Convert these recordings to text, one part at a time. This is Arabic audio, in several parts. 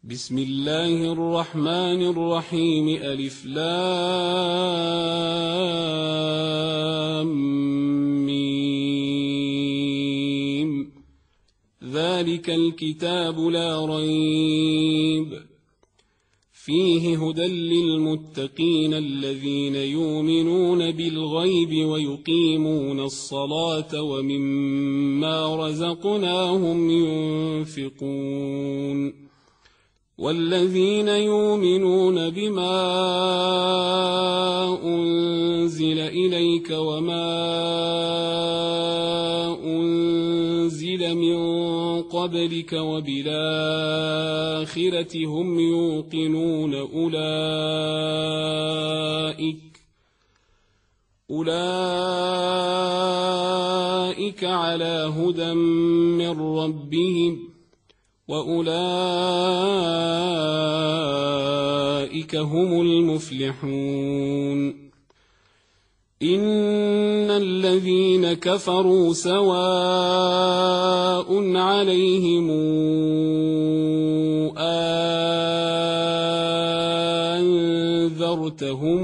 بسم الله الرحمن الرحيم ألف لام ميم ذلك الكتاب لا ريب فيه هدى للمتقين الذين يؤمنون بالغيب ويقيمون الصلاة ومما رزقناهم ينفقون والذين يؤمنون بما أنزل إليك وما أنزل من قبلك وبالآخرة هم يوقنون أولئك على هدى من ربهم وأولئك هم المفلحون إن الذين كفروا سواء عليهم أنذرتهم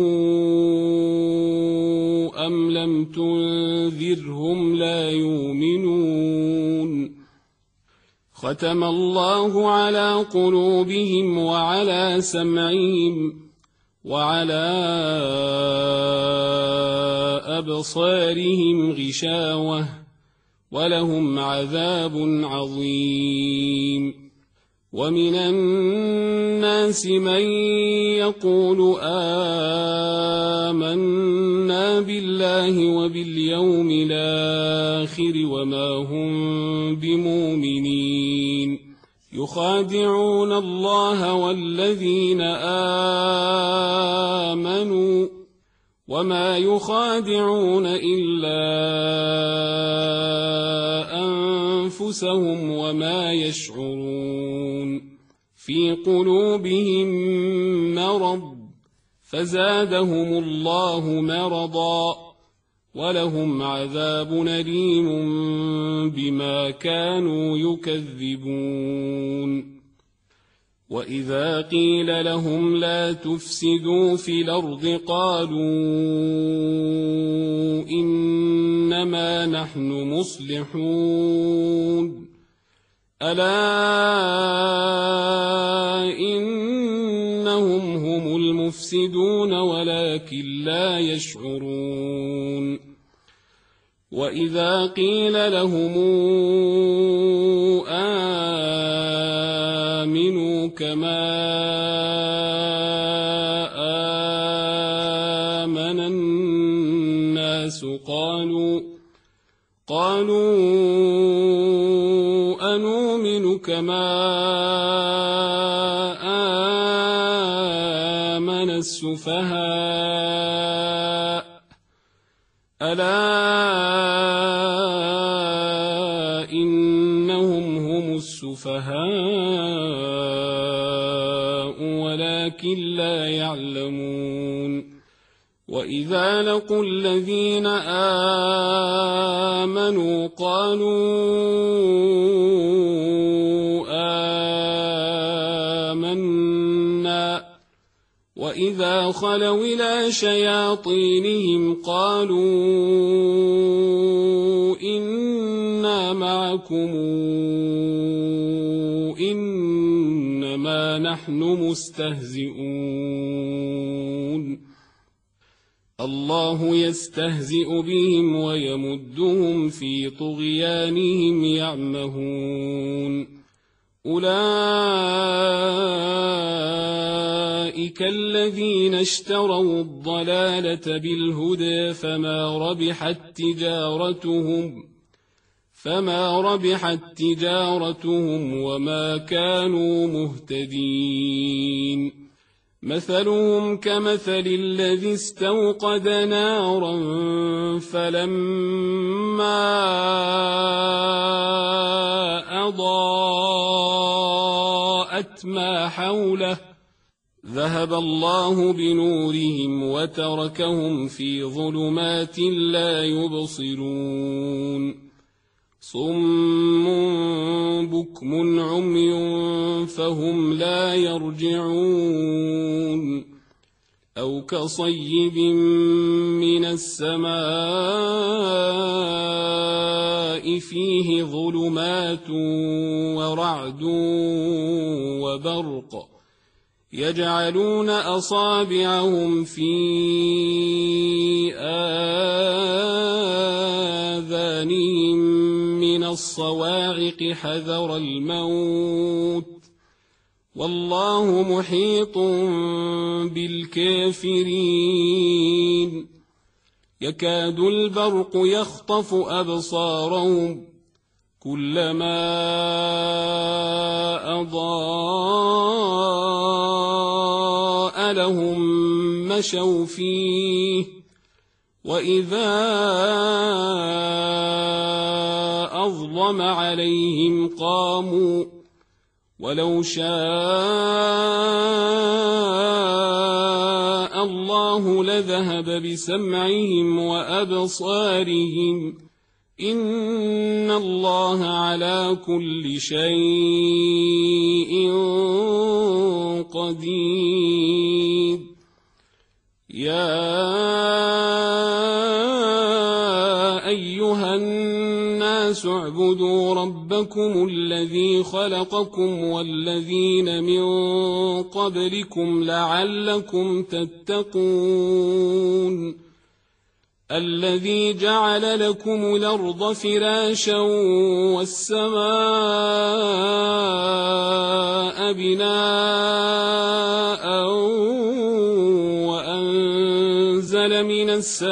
أم لم تنذرهم لا يؤمنون ختم الله على قلوبهم وعلى سمعهم وعلى أبصارهم غشاوة ولهم عذاب عظيم ومن الناس من يقول آمنا بالله وباليوم الآخر وما هم بمؤمنين يخادعون الله والذين آمنوا وما يخادعون إلا أنفسهم وما يشعرون في قلوبهم مرض فزادهم الله مرضا ولهم عذاب أليم بما كانوا يكذبون وإذا قيل لهم لا تفسدوا في الأرض قالوا إنما نحن مصلحون ألا إنهم هم المفسدون ولكن لا يشعرون وإذا قيل لهم آمنوا كما آمن الناس قالوا أنؤمن كما آمن السفهاء ألا إنهم هم السفهاء ولكن لا يعلمون وإذا لقوا الذين آمنوا قالوا آمنا وإذا خلوا إلى شياطينهم قالوا إنا معكم إنما نحن مستهزئون الله يستهزئ بهم ويمدهم في طغيانهم يعمهون أولئك الذين اشتروا الضلالة بالهدى فما ربحت تجارتهم وما كانوا مهتدين مثلهم كمثل الذي استوقد نارا فلما أضاءت ما حوله ذهب الله بنورهم وتركهم في ظلمات لا يبصرون صم بكم عمي فهم لا يرجعون أو كصيب من السماء فيه ظلمات ورعد وبرق يجعلون أصابعهم في آذانهم من الصواعق حذر الموت والله محيط بالكافرين يكاد البرق يخطف أبصارهم كلما أضاء لهم مشوا فيه وإذا أظلم عليهم قاموا ولو شاء الله لذهب بسمعهم وأبصارهم إن الله على كل شيء قدير يا أيها الناس اعبدوا ربكم الذي خلقكم والذين من قبلكم لعلكم تتقون الذي جعل لكم الأرض فراشا والسماء بناء وأنزل من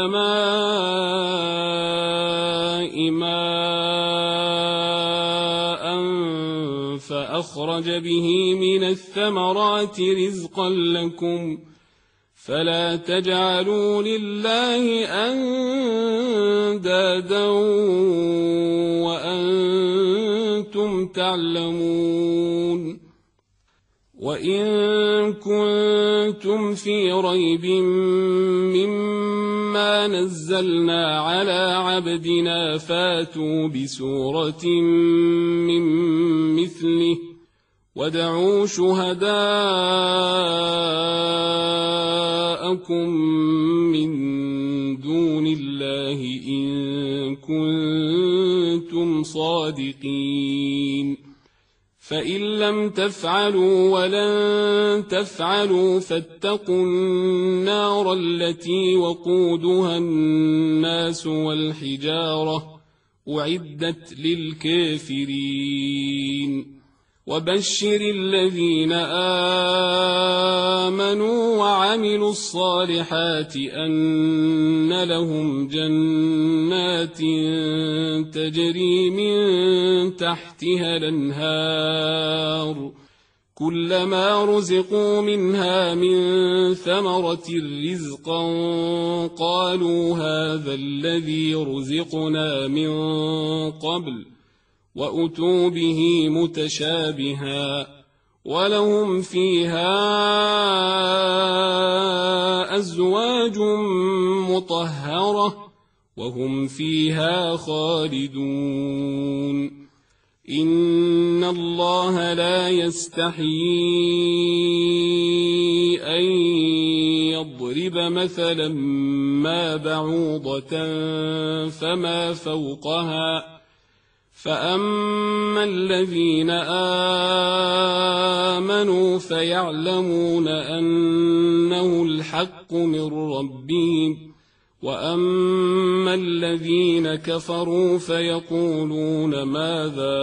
السماء ماء فأخرج به من الثمرات رزقا لكم فلا تجعلوا لله أندادا وأنتم تعلمون وإن كنتم في ريب مما نزلنا على عبدنا فاتوا بسورة من مثله وادعوا شهداءكم من دون الله إن كنتم صادقين فإن لم تفعلوا ولن تفعلوا فاتقوا النار التي وقودها الناس والحجارة أعدت للكافرين وبشر الذين آمنوا وعملوا الصالحات أن لهم جنات تجري من تحتها الأنهار كلما رزقوا منها من ثمرة رزقا قالوا هذا الذي رزقنا من قبل وأتوا به متشابها ولهم فيها أزواج مطهرة وهم فيها خالدون إن الله لا يستحيي أن يضرب مثلا ما بعوضة فما فوقها فأما الذين آمنوا فيعلمون أنه الحق من ربهم وأما الذين كفروا فيقولون ماذا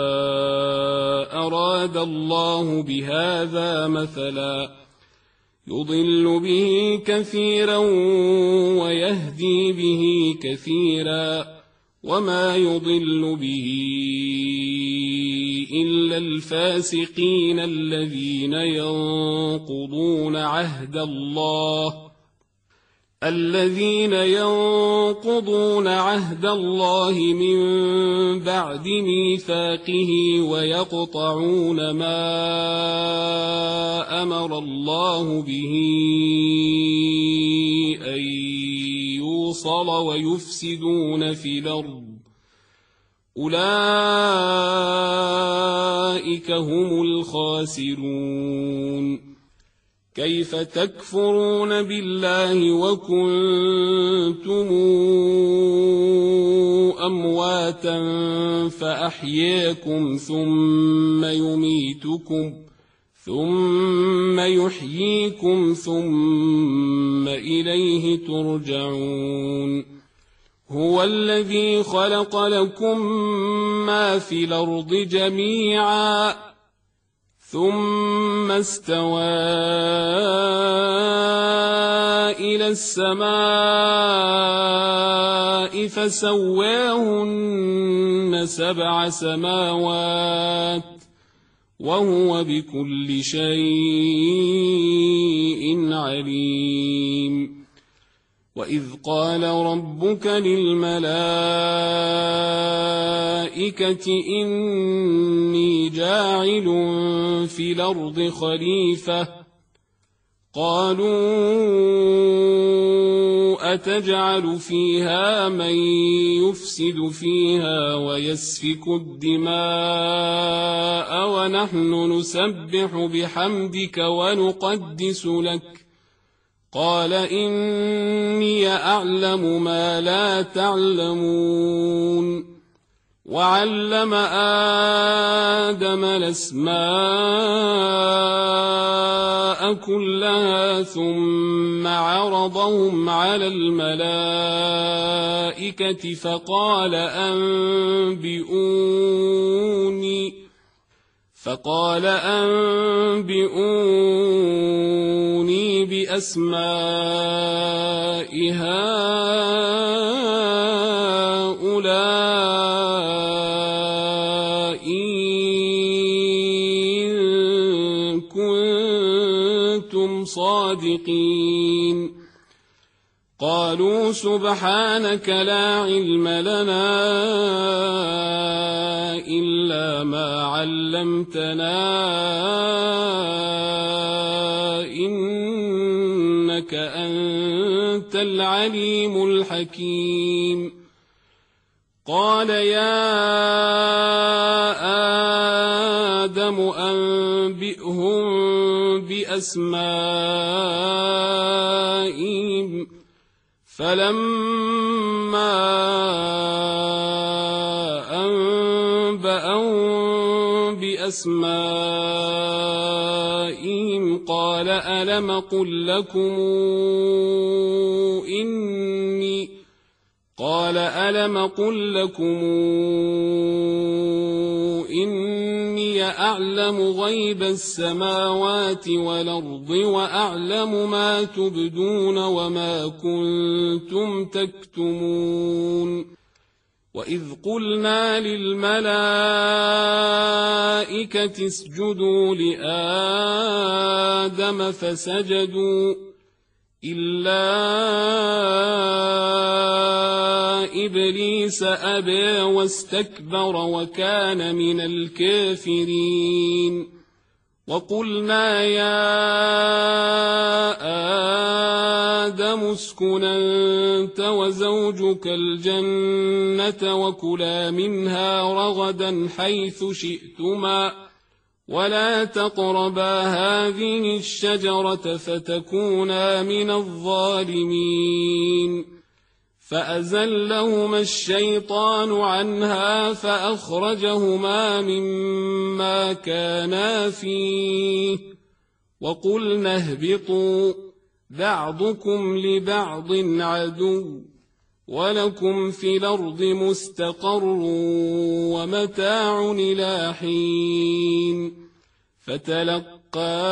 أراد الله بهذا مثلا يضل به كثيرا ويهدي به كثيرا وما يضل به إلا الفاسقين الذين ينقضون عهد الله من بعد ميثاقه ويقطعون ما أمر الله به أن يوصل ويفسدون في الأرض أولئك هم الخاسرون. كيف تكفرون بالله وكنتم أمواتا فأحياكم ثم يحييكم ثم إليه ترجعون. هو الذي خلق لكم ما في الأرض جميعا ثم استوى إلى السماء فسواهن 7 سماوات وهو بكل شيء عليم. وإذ قال ربك للملائكة إني جاعل في الأرض خليفة قالوا أتجعل فيها من يفسد فيها ويسفك الدماء ونحن نسبح بحمدك ونقدس لك قال إني أعلم ما لا تعلمون. وعلم آدم الأسماء كلها ثم عرضهم على الملائكة فقال أنبئوني بأسماء هؤلاء إن كنتم صادقين. قالوا سبحانك لا علم لنا إلا ما علمتنا إنك أنت العليم الحكيم. قال يا آدم أنبئهم بأسمائهم فلما أنبأهم بأسمائهم قال ألم أقل لكم إني أعلم غيب السماوات والأرض وأعلم ما تبدون وما كنتم تكتمون. وإذ قلنا للملائكة اسجدوا لآدم فسجدوا إلا إبليس أبى واستكبر وكان من الكافرين. وقلنا يا آدم اسكن أنت وزوجك الجنة وكلا منها رغدا حيث شئتما ولا تقربا هذه الشجرة فتكونا من الظالمين. فأزلهما الشيطان عنها فأخرجهما مما كانا فيه وقلنا اهبطوا بعضكم لبعض عدو ولكم في الأرض مستقر ومتاع إلى حين. فتلقى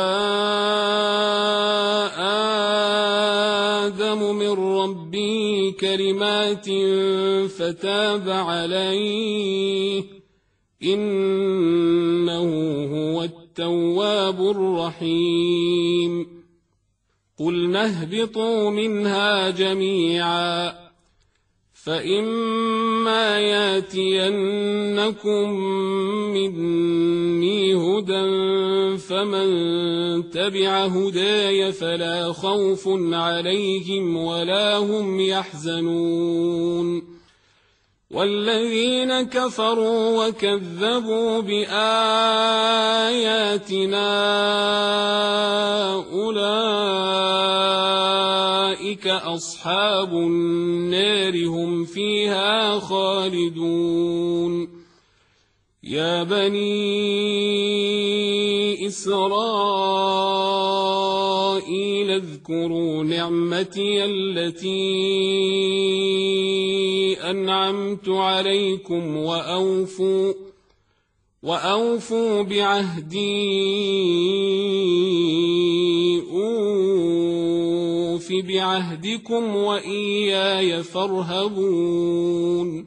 آدم من ربه كلمات فتاب عليه إنه هو التواب الرحيم. قلنا اهبطوا منها جميعا فإما ياتينكم مني هدى فمن تبع هداي فلا خوف عليهم ولا هم يحزنون. والذين كفروا وكذبوا بآياتنا أولئك أصحاب النار هم فيها خالدون يا بني إسرائيل اذكروا نعمتي التي أنعمت عليكم وأوفوا بعهدي أوف بعهدكم وإياي فارهبون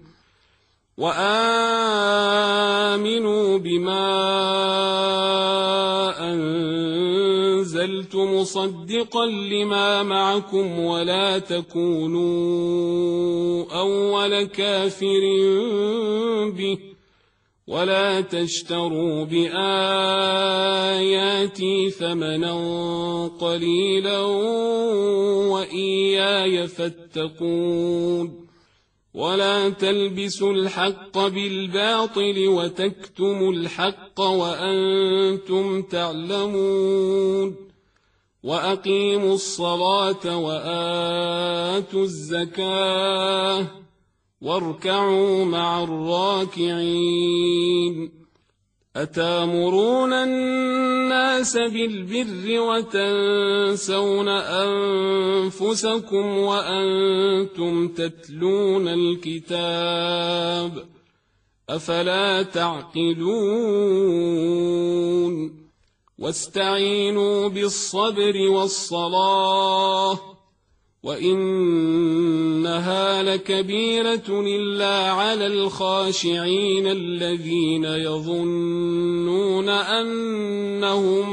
وآمنوا بما أنزلت مصدقا لما معكم ولا تكونوا أول كافر به ولا تشتروا بآياتي ثمنا قليلا وإياي فاتقون ولا تلبسوا الحق بالباطل وتكتموا الحق وأنتم تعلمون وأقيموا الصلاة وآتوا الزكاة واركعوا مع الراكعين أتامرون الناس بالبر وتنسون أنفسكم وأنتم تتلون الكتاب أفلا تعقلون واستعينوا بالصبر والصلاة وإنها لكبيرة إلا على الخاشعين الذين يظنون أنهم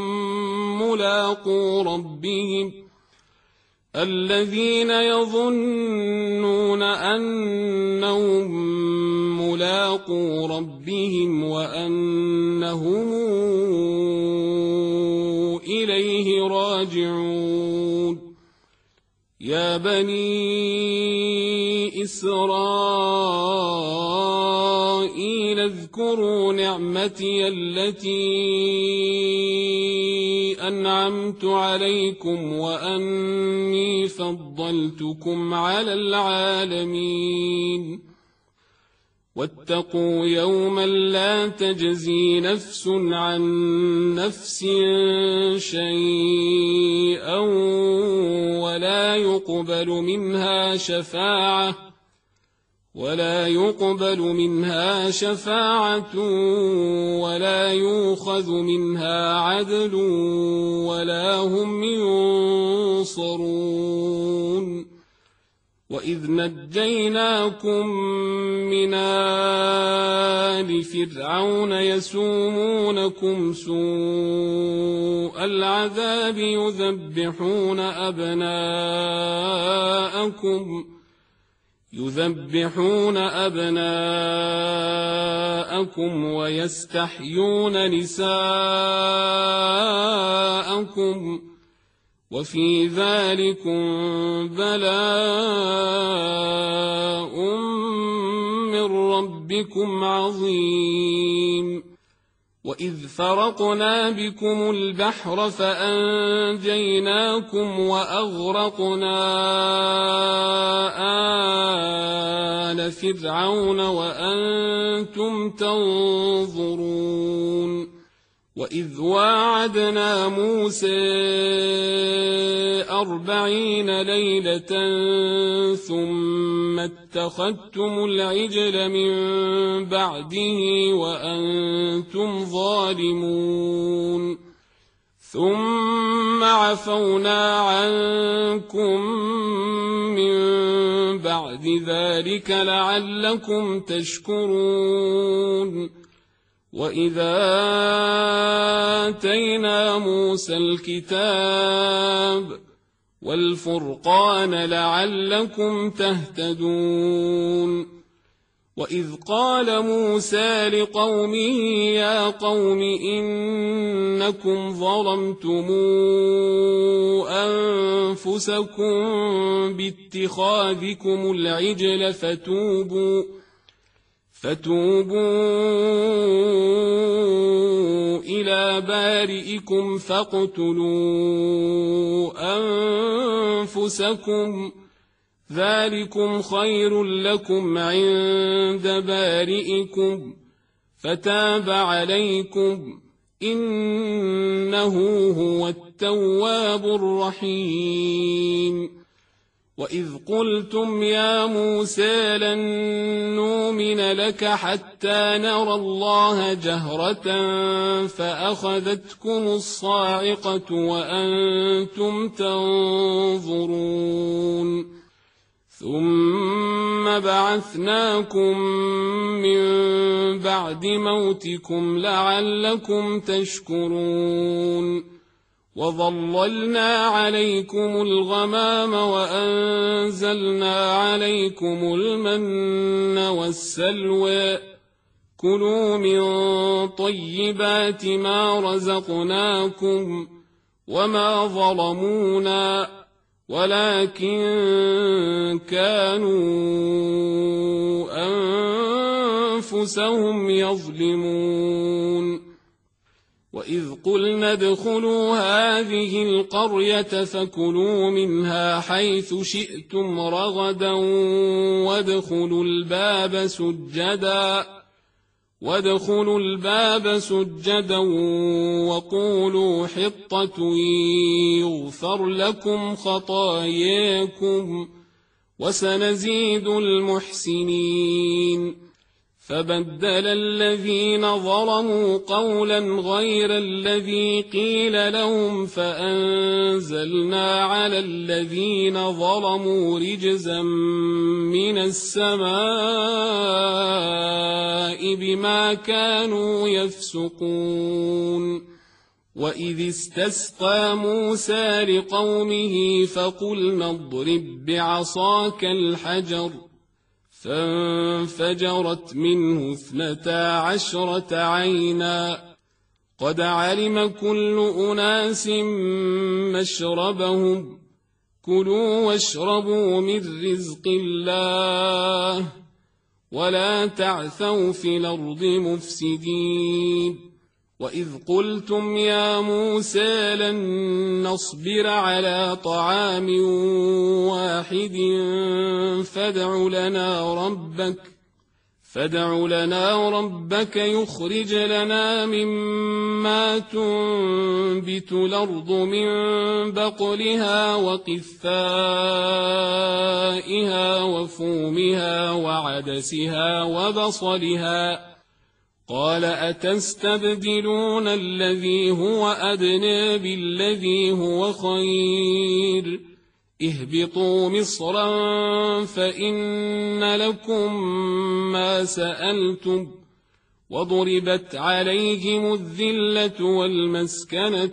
ملاقو ربهم وأنهم إليه راجعون يا بني إسرائيل اذكروا نعمتي التي أنعمت عليكم وأني فضلتكم على العالمين واتقوا يوما لا تجزي نفس عن نفس شيئا ولا يقبل منها شفاعة ولا يؤخذ منها عدل ولا هم ينصرون وإذ نجيناكم من آل فرعون يسومونكم سوء العذاب يذبحون أبناءكم ويستحيون نساءكم وفي ذلكم بلاء من ربكم عظيم وإذ فرقنا بكم البحر فأنجيناكم وأغرقنا آل فرعون وأنتم تنظرون وإذ واعدنا موسى 40 ليلة ثم اتخذتم العجل من بعده وأنتم ظالمون ثم عفونا عنكم من بعد ذلك لعلكم تشكرون وإذا آتينا موسى الكتاب والفرقان لعلكم تهتدون وإذ قال موسى لقومه يا قوم إنكم ظلمتم أنفسكم باتخاذكم العجل فتوبوا إلى بارئكم فاقتلوا أنفسكم ذلكم خير لكم عند بارئكم فتاب عليكم إنه هو التواب الرحيم. وإذ قلتم يا موسى لن نؤمن لك حتى نرى الله جهرة فأخذتكم الصاعقة وأنتم تنظرون ثم بعثناكم من بعد موتكم لعلكم تشكرون وظللنا عليكم الغمام وأنزلنا عليكم المن والسلوى كلوا من طيبات ما رزقناكم وما ظلمونا ولكن كانوا أنفسهم يظلمون. وإذ قلنا ادخلوا هذه القرية فكلوا منها حيث شئتم رغدا وادخلوا الباب سجدا وقولوا حطة يغفر لكم خطاياكم وسنزيد المحسنين. فبدل الذين ظلموا قولا غير الذي قيل لهم فأنزلنا على الذين ظلموا رجزا من السماء بما كانوا يفسقون. وإذ استسقى موسى لقومه فقلنا اضرب بعصاك الحجر فانفجرت منه 12 عينا قد علم كل أناس مشربهم كلوا واشربوا من رزق الله ولا تعثوا في الأرض مفسدين. وإذ قلتم يا موسى لن نصبر على طعام واحد فادع لنا ربك يخرج لنا مما تنبت الأرض من بقلها وقثائها وفومها وعدسها وبصلها قال أتستبدلون الذي هو أدنى بالذي هو خير اهبطوا مصرا فإن لكم ما سألتم وضربت عليهم الذلة والمسكنة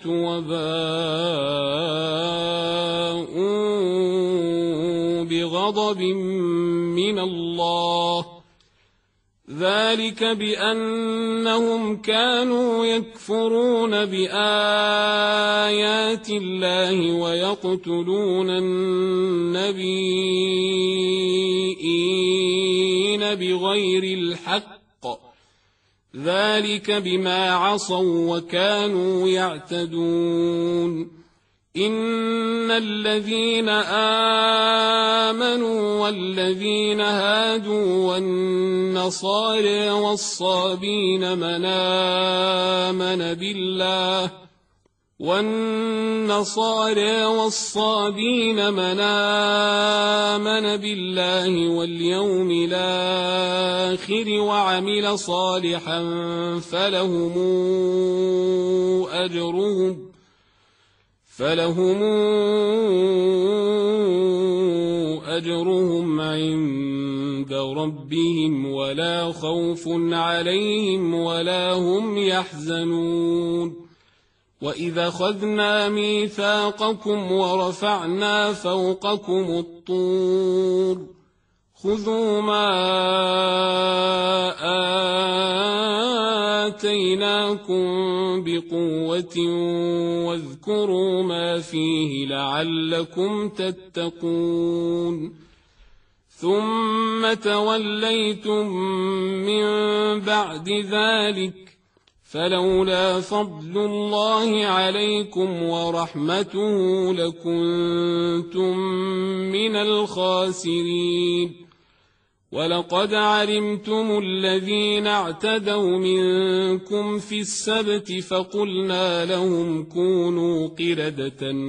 وباءوا بغضب من الله ذلك بأنهم كانوا يكفرون بآيات الله ويقتلون النبيين بغير الحق ذلك بما عصوا وكانوا يعتدون. إن الذين آمنوا والذين هادوا والنصارى والصابين من آمن بالله واليوم الآخر وعمل صالحا فلهم أجرهم عند ربهم ولا خوف عليهم ولا هم يحزنون. وإذا أخذنا ميثاقكم ورفعنا فوقكم الطور خذوا ما آتيناكم بقوة واذكروا ما فيه لعلكم تتقون. ثم توليتم من بعد ذلك فلولا فضل الله عليكم ورحمته لكنتم من الخاسرين. ولقد علمتم الذين اعتدوا منكم في السبت فقلنا لهم كونوا قردة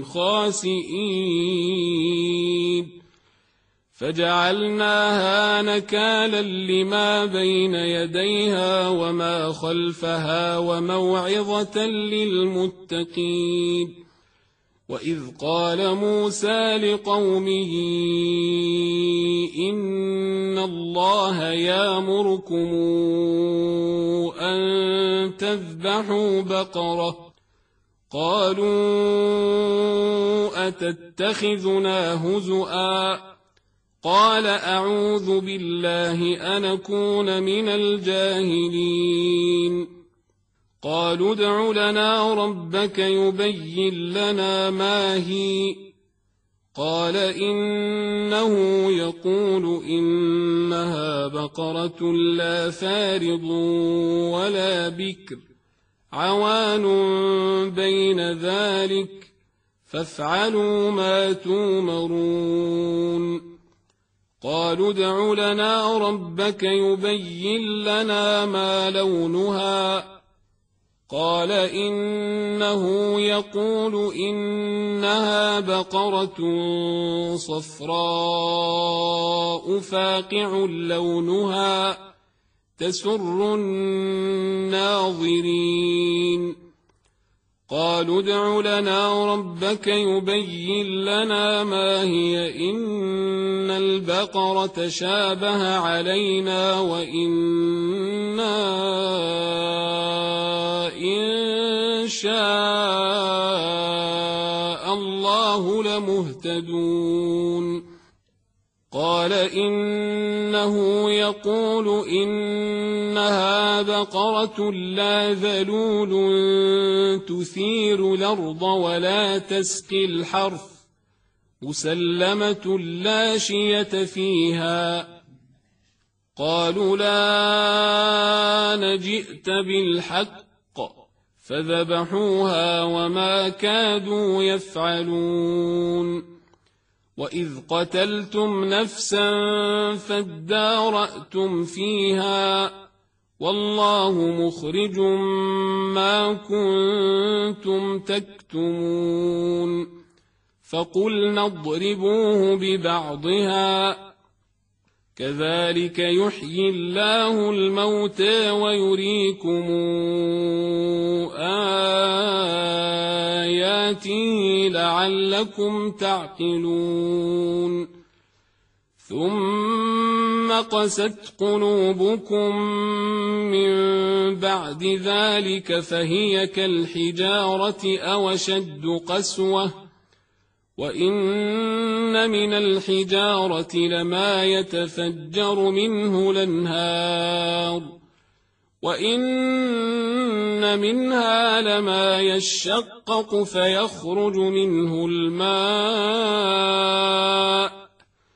خاسئين فجعلناها نكالا لما بين يديها وما خلفها وموعظة للمتقين. وإذ قال موسى لقومه إن الله يأمركم أن تذبحوا بقرة قالوا أتتخذنا هزؤا قال أعوذ بالله أن أكون من الجاهلين. قالوا ادع لنا ربك يبين لنا ما هي قال إنه يقول إنها بقرة لا فارض ولا بكر عوان بين ذلك فافعلوا ما تومرون. قالوا ادع لنا ربك يبين لنا ما لونها قال إنه يقول إنها بقرة صفراء فاقع لونها تسر الناظرين. قالوا ادع لنا ربك يبين لنا ما هي إن البقرة شابه علينا وإنا إن شاء الله لمهتدون. قال إنه يقول إنها بقرة لا ذلول تثير الأرض ولا تسقي الحرث مسلمة لا شية فيها. قالوا لا نجئت بالحق فذبحوها وما كادوا يفعلون. وإذ قتلتم نفسا فادارأتم فيها والله مخرج ما كنتم تكتمون. فقلنا اضربوه ببعضها كذلك يحيي الله الموتى ويريكم آياته لعلكم تعقلون. ثم قست قلوبكم من بعد ذلك فهي كالحجارة أو أشد قسوة وإن من الحجارة لما يتفجر منه الأنهار وإن منها لما يشقق فيخرج منه الماء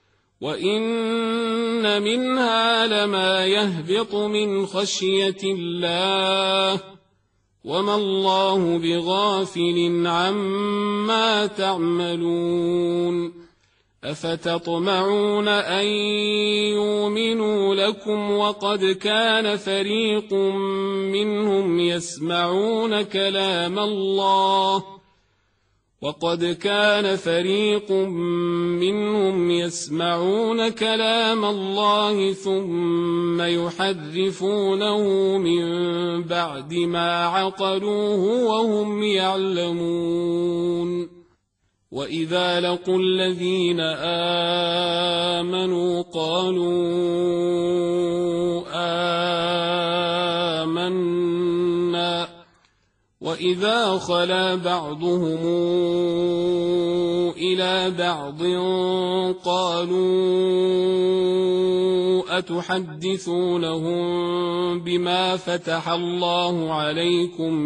وإن منها لما يهبط من خشية الله وما الله بغافل عما تعملون. أفتطمعون أن يؤمنوا لكم وقد كان فريق منهم يسمعون كلام الله ثم يحرفونه من بعد ما عقلوه وهم يعلمون. وإذا لقوا الذين آمنوا قالوا آمنا وإذا خلا بعضهم إلى بعض قالوا أتحدثونهم بما فتح الله عليكم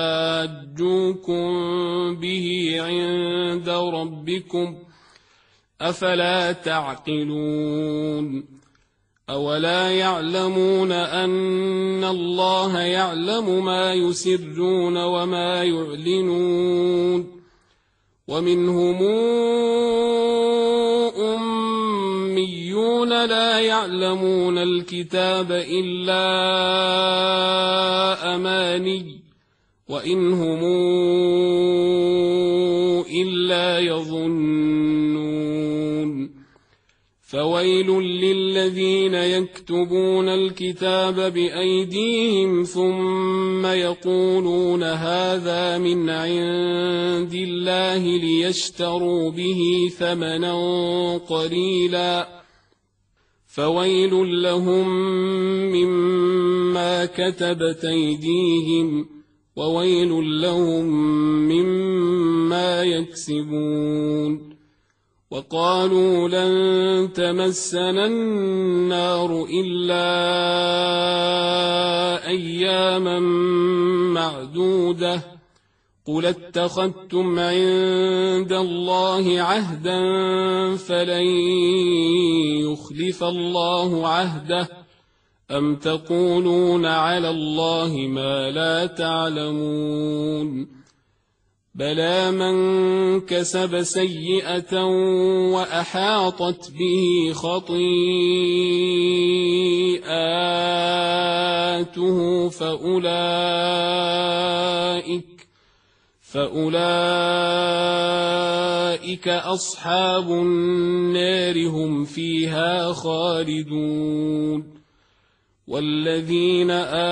ليحاجوكم به عند ربكم أفلا تعقلون أولا يعلمون أن الله يعلم ما يسرون وما يعلنون ومنهم أميون لا يعلمون الكتاب إلا أماني وإن هم إلا يظنون فويل للذين يكتبون الكتاب بأيديهم ثم يقولون هذا من عند الله ليشتروا به ثمنا قليلا فويل لهم مما كتبت أيديهم وويل لهم مما يكسبون وقالوا لن تمسنا النار إلا أياما معدودة قل اتخذتم عند الله عهدا فلن يخلف الله عهده أم تقولون على الله ما لا تعلمون بلى من كسب سيئة وأحاطت به خطيئاته فأولئك أصحاب النار هم فيها خالدون والذين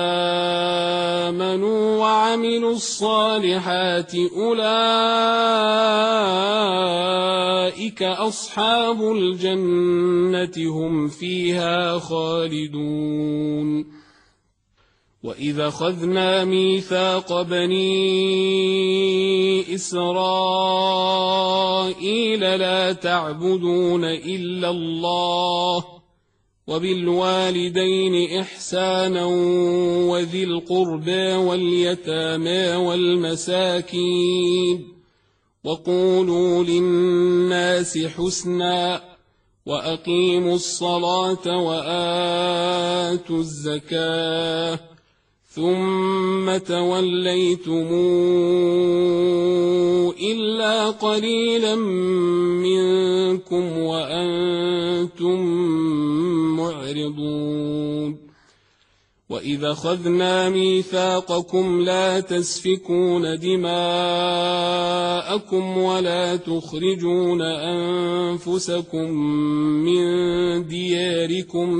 آمنوا وعملوا الصالحات أولئك أصحاب الجنة هم فيها خالدون وإذا أخذنا ميثاق بني إسرائيل لا تعبدون إلا الله وبالوالدين إحسانا وذي القربى واليتامى والمساكين وقولوا للناس حسنا وأقيموا الصلاة وآتوا الزكاة ثم توليتم إلا قليلا منكم وأنتم معرضون وإذا أخذنا ميثاقكم لا تسفكون دماءكم ولا تخرجون أنفسكم من دياركم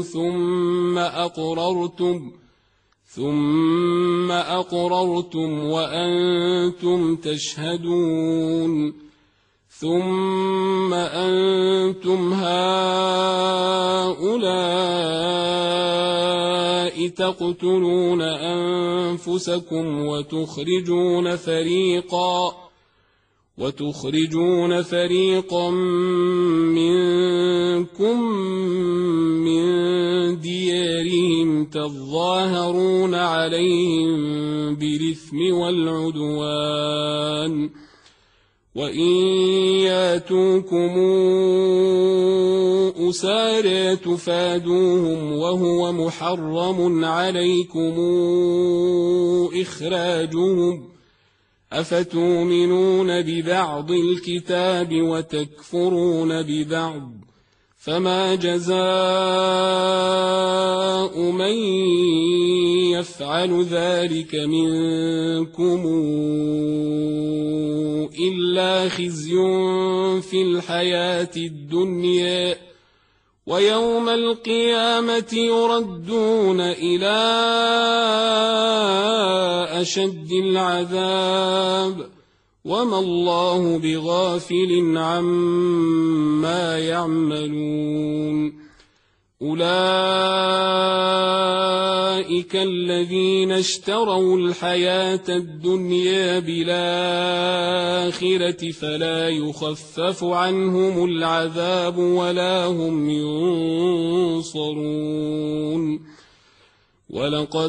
ثم أقررتم وأنتم تشهدون ثم أنتم هؤلاء تقتلون أنفسكم وتخرجون فريقا منكم من ديارهم تظاهرون عليهم بالإثم والعدوان وإن ياتوكم أسارى تفادوهم وهو محرم عليكم إخراجهم أفتؤمنون ببعض الكتاب وتكفرون ببعض فما جزاء من يفعل ذلك منكم إلا خزي في الحياة الدنيا ويوم القيامة يردون إلى أشد العذاب وما الله بغافل عما يعملون أولئك الذين اشتروا الحياة الدنيا بالآخرة فلا يخفف عنهم العذاب ولا هم ينصرون ولقد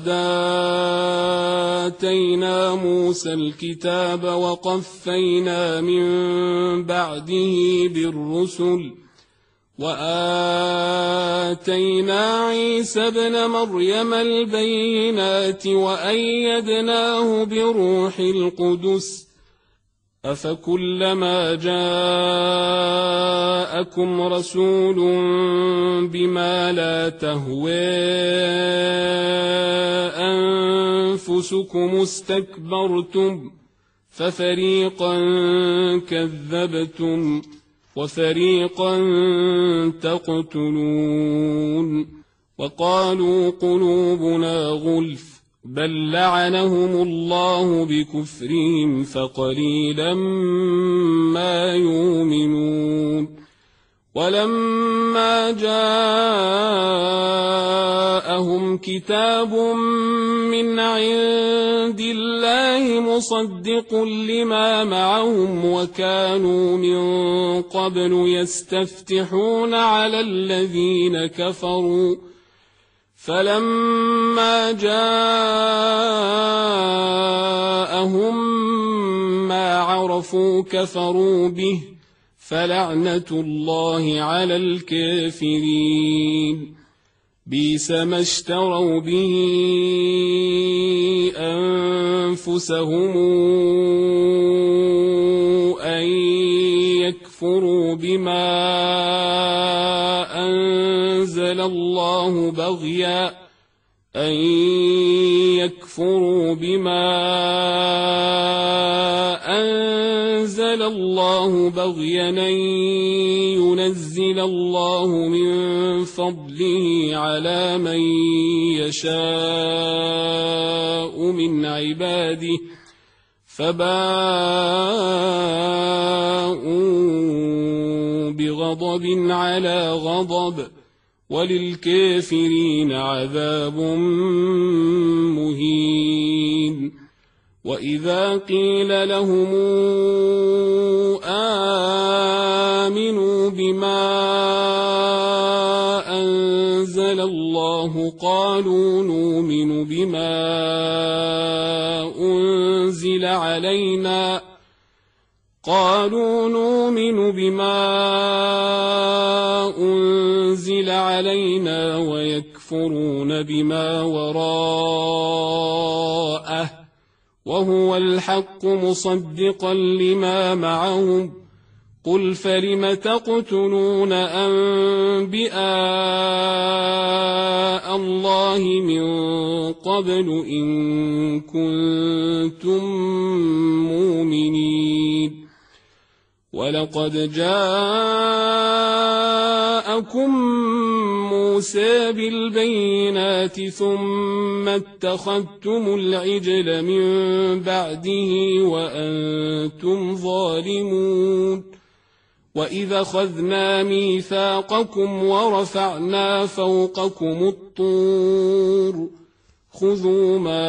آتينا موسى الكتاب وقفينا من بعده بالرسل وآتينا عيسى ابن مريم البينات وأيدناه بروح القدس أفكلما جاءكم رسول بما لا تهوى أنفسكم استكبرتم ففريقا كذبتم وفريقا تقتلون وقالوا قلوبنا غلف بل لعنهم الله بكفرهم فقليلا ما يؤمنون ولما جاءهم كتاب من عند الله مصدق لما معهم وكانوا من قبل يستفتحون على الذين كفروا فلما جاءهم ما عرفوا كفروا به فلعنة الله على الكافرين بئس ما اشتروا به أنفسهم أن يكفروا بما أنزل الله بغيا أن ينزل الله من فضله على من يشاء من عباده فباءوا بغضب على غضب وللكافرين عذاب مهين وإذا قيل لهم آمنوا بما أنزل الله قالوا نؤمن بما أنزل علينا ويكفرون بما وراءه وهو الحق مصدقا لما معهم قل فلم تقتلون أنبياء الله من قبل إن كنتم مؤمنين ولقد جاءكم موسى بالبينات ثم اتخذتم العجل من بعده وأنتم ظالمون وإذا أخذنا ميثاقكم ورفعنا فوقكم الطور خذوا ما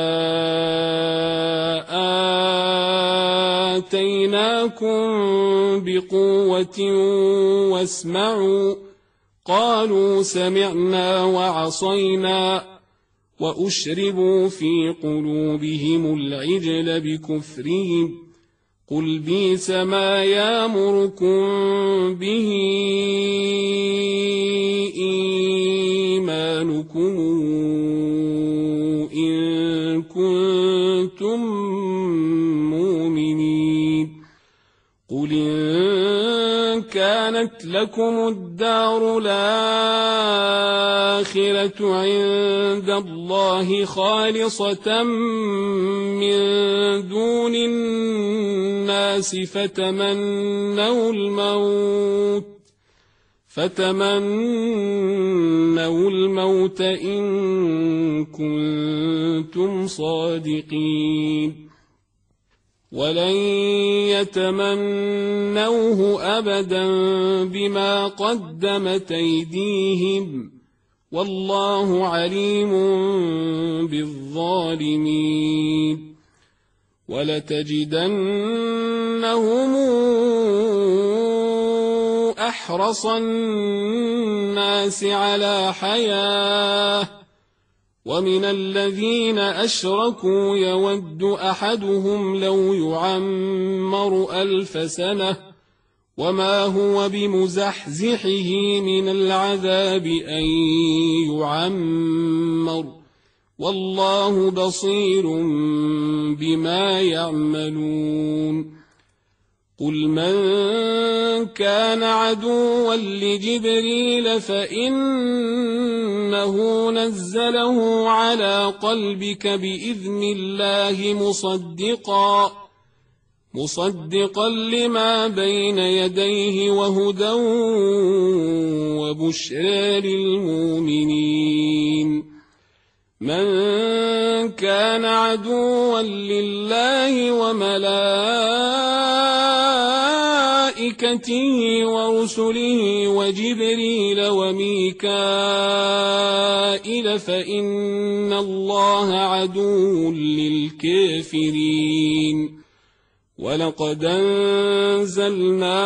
آتيناكم بقوة واسمعوا قالوا سمعنا وعصينا وأشربوا في قلوبهم العجل بكفرهم قل بئس ما يأمركم به إيمانكم إن كنتم مؤمنين قل إن كانت لكم الدار الآخرة عند الله خالصة من دون الناس فتمنوا الموت إن كنتم صادقين ولن يتمنوه أبدا بما قدمت أيديهم والله عليم بالظالمين ولتجدنهم أحرص الناس على حياة ومن الذين أشركوا يود أحدهم لو يعمر 1000 سنة وما هو بمزحزحه من العذاب أن يعمر والله بصير بما يعملون قل من كان عدوا لجبريل فإنه نزله على قلبك بإذن الله مصدقا لما بين يديه وهدى وبشرى للمؤمنين من كان عدوا لله وملائكته ورسله وجبريل وميكائيل فإن الله عدو للكافرين ولقد أنزلنا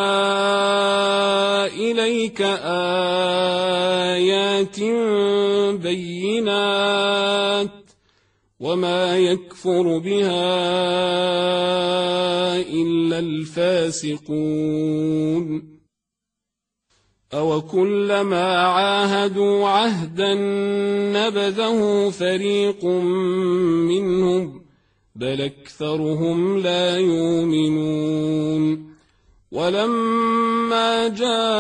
إليك آيات بينات وما يكفر بها إلا الفاسقون أوكلما عاهدوا عهدا نبذه فريق منهم بل أكثرهم لا يؤمنون ولما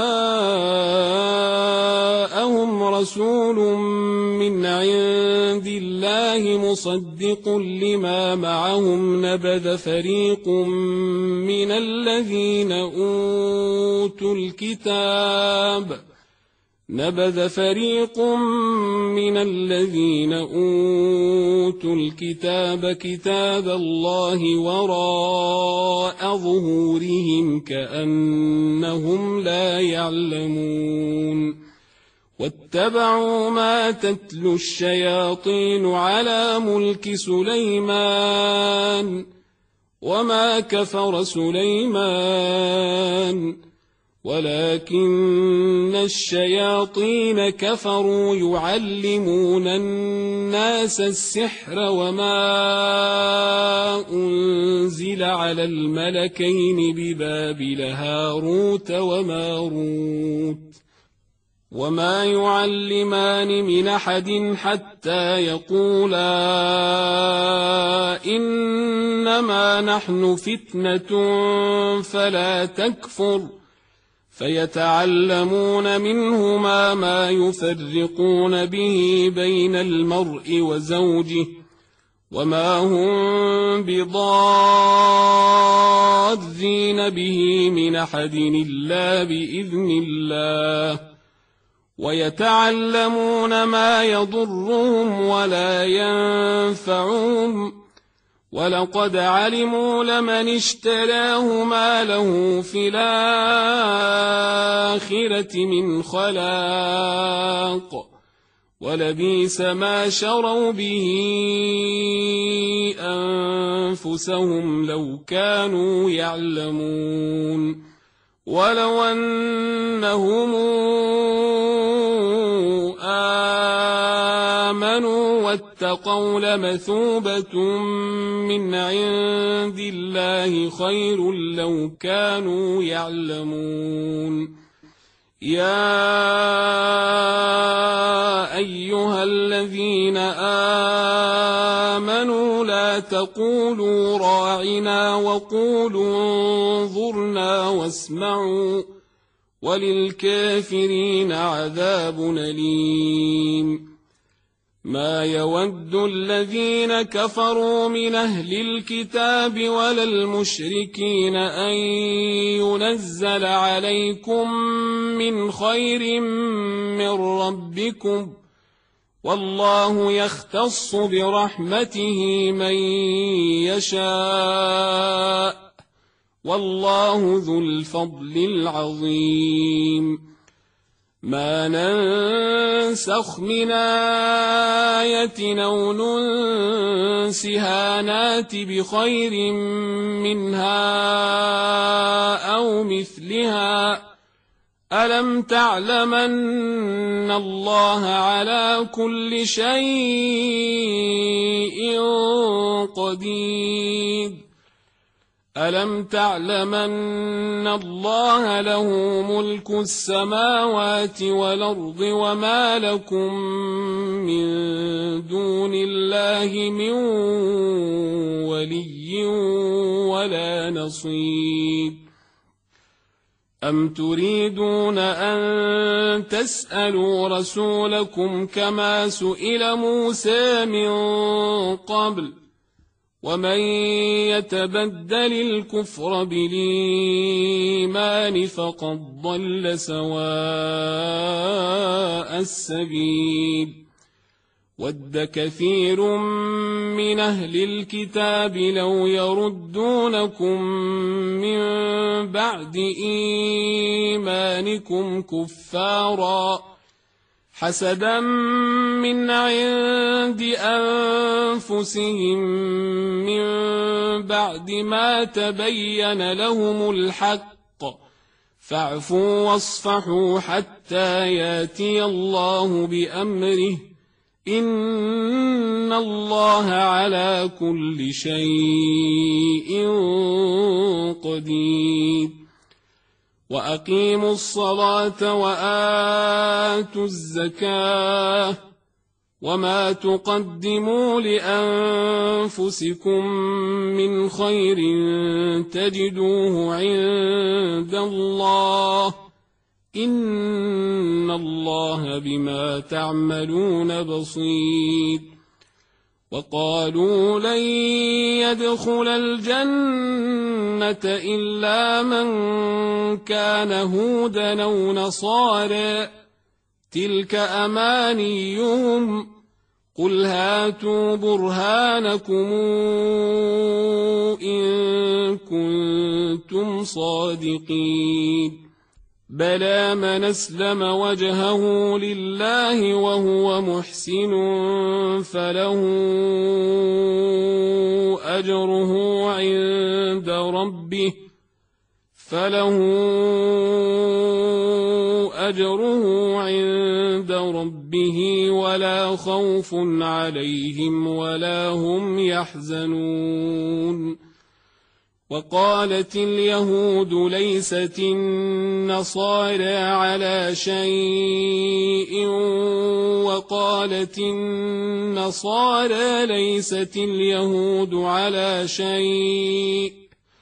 جاءهم رسول من عند الله مصدق لما معهم نبذ فريق من الذين أوتوا الكتاب كتاب الله وراء ظهورهم كأنهم لا يعلمون واتبعوا ما تتلو الشياطين على ملك سليمان وما كفر سليمان ولكن الشياطين كفروا يعلمون الناس السحر وما أنزل على الملكين ببابل هاروت وماروت وما يعلمان من أحد حتى يقولا إنما نحن فتنة فلا تكفر فيتعلمون منهما ما يفرقون به بين المرء وزوجه وما هم بضارين به من أحد إلا بإذن الله ويتعلمون ما يضرهم ولا ينفعهم ولقد علموا لمن اشتراه ما له في الآخرة من خلاق ولبئس ما شروا به أنفسهم لو كانوا يعلمون ولو أنهم آمنوا واتقوا لمثوبة من عند الله خير لو كانوا يعلمون يا أيها الذين آمنوا لا تقولوا راعنا وقولوا انظرنا واسمعوا وللكافرين عذاب أليم ما يود الذين كفروا من أهل الكتاب ولا المشركين أن ينزل عليكم من خير من ربكم والله يختص برحمته من يشاء والله ذو الفضل العظيم ما ننسخ من آية أو ننسها نات بخير منها أو مثلها ألم تعلم أن الله على كل شيء قدير ألم تعلم أن الله له ملك السماوات والأرض وما لكم من دون الله من ولي ولا نصير أم تريدون أن تسألوا رسولكم كما سئل موسى من قبل ومن يتبدل الكفر بالإيمان فقد ضل سواء السبيل ود كثير من أهل الكتاب لو يردونكم من بعد إيمانكم كفارا حسدا من عند أنفسهم من بعد ما تبين لهم الحق فاعفوا واصفحوا حتى ياتي الله بأمره إن الله على كل شيء قدير وأقيموا الصلاة وآتوا الزكاة وما تقدموا لأنفسكم من خير تجدوه عند الله إن الله بما تعملون بصير وقالوا لن يدخل الجنة إلا من كان هودا أو نصارى تلك أمانيهم قل هاتوا برهانكم إن كنتم صادقين بلى من أسلم وجهه لله وهو محسن فله أجره عند ربه ولا خوف عليهم ولا هم يحزنون وقالت اليهود ليست النصارى على شيء وقالت النصارى ليست اليهود على شيء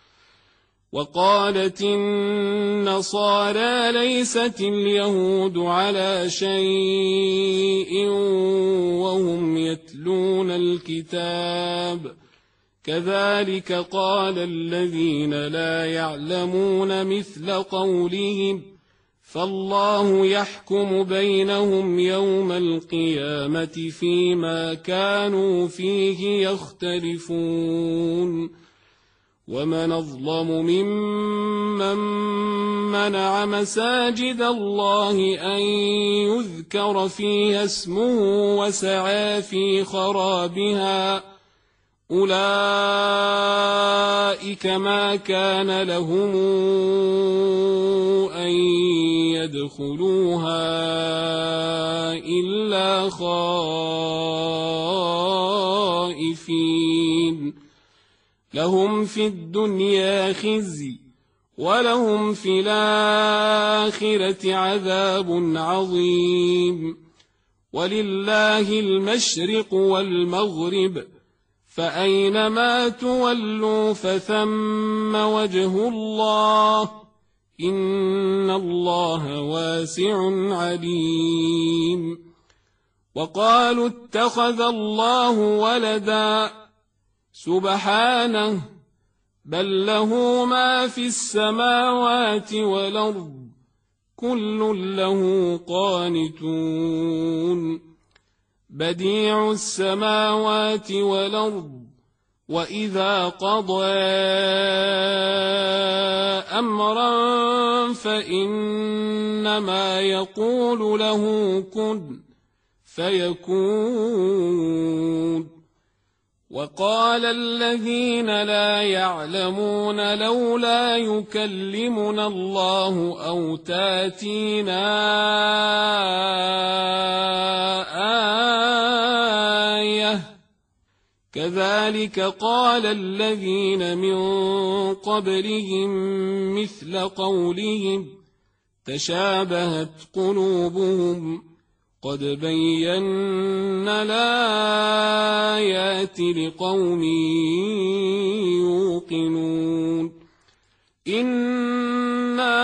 وقالت النصارى ليست اليهود على شيء وهم يتلون الكتاب كذلك قال الذين لا يعلمون مثل قولهم فالله يحكم بينهم يوم القيامة فيما كانوا فيه يختلفون ومن أظلم ممن منع مساجد الله أن يذكر فيها اسمه وسعى في خرابها أولئك ما كان لهم أن يدخلوها إلا خائفين لهم في الدنيا خزي ولهم في الآخرة عذاب عظيم ولله المشرق والمغرب فأينما تولوا فثم وجه الله إن الله واسع عليم وقالوا اتخذ الله ولدا سبحانه بل له ما في السماوات والأرض كل له قانتون بديع السماوات والأرض وإذا قضى أمرا فإنما يقول له كن فيكون وقال الذين لا يعلمون لولا يكلمنا الله أو تاتينا آية كذلك قال الذين من قبلهم مثل قولهم تشابهت قلوبهم قد بينا الآيات لقوم يوقنون إنا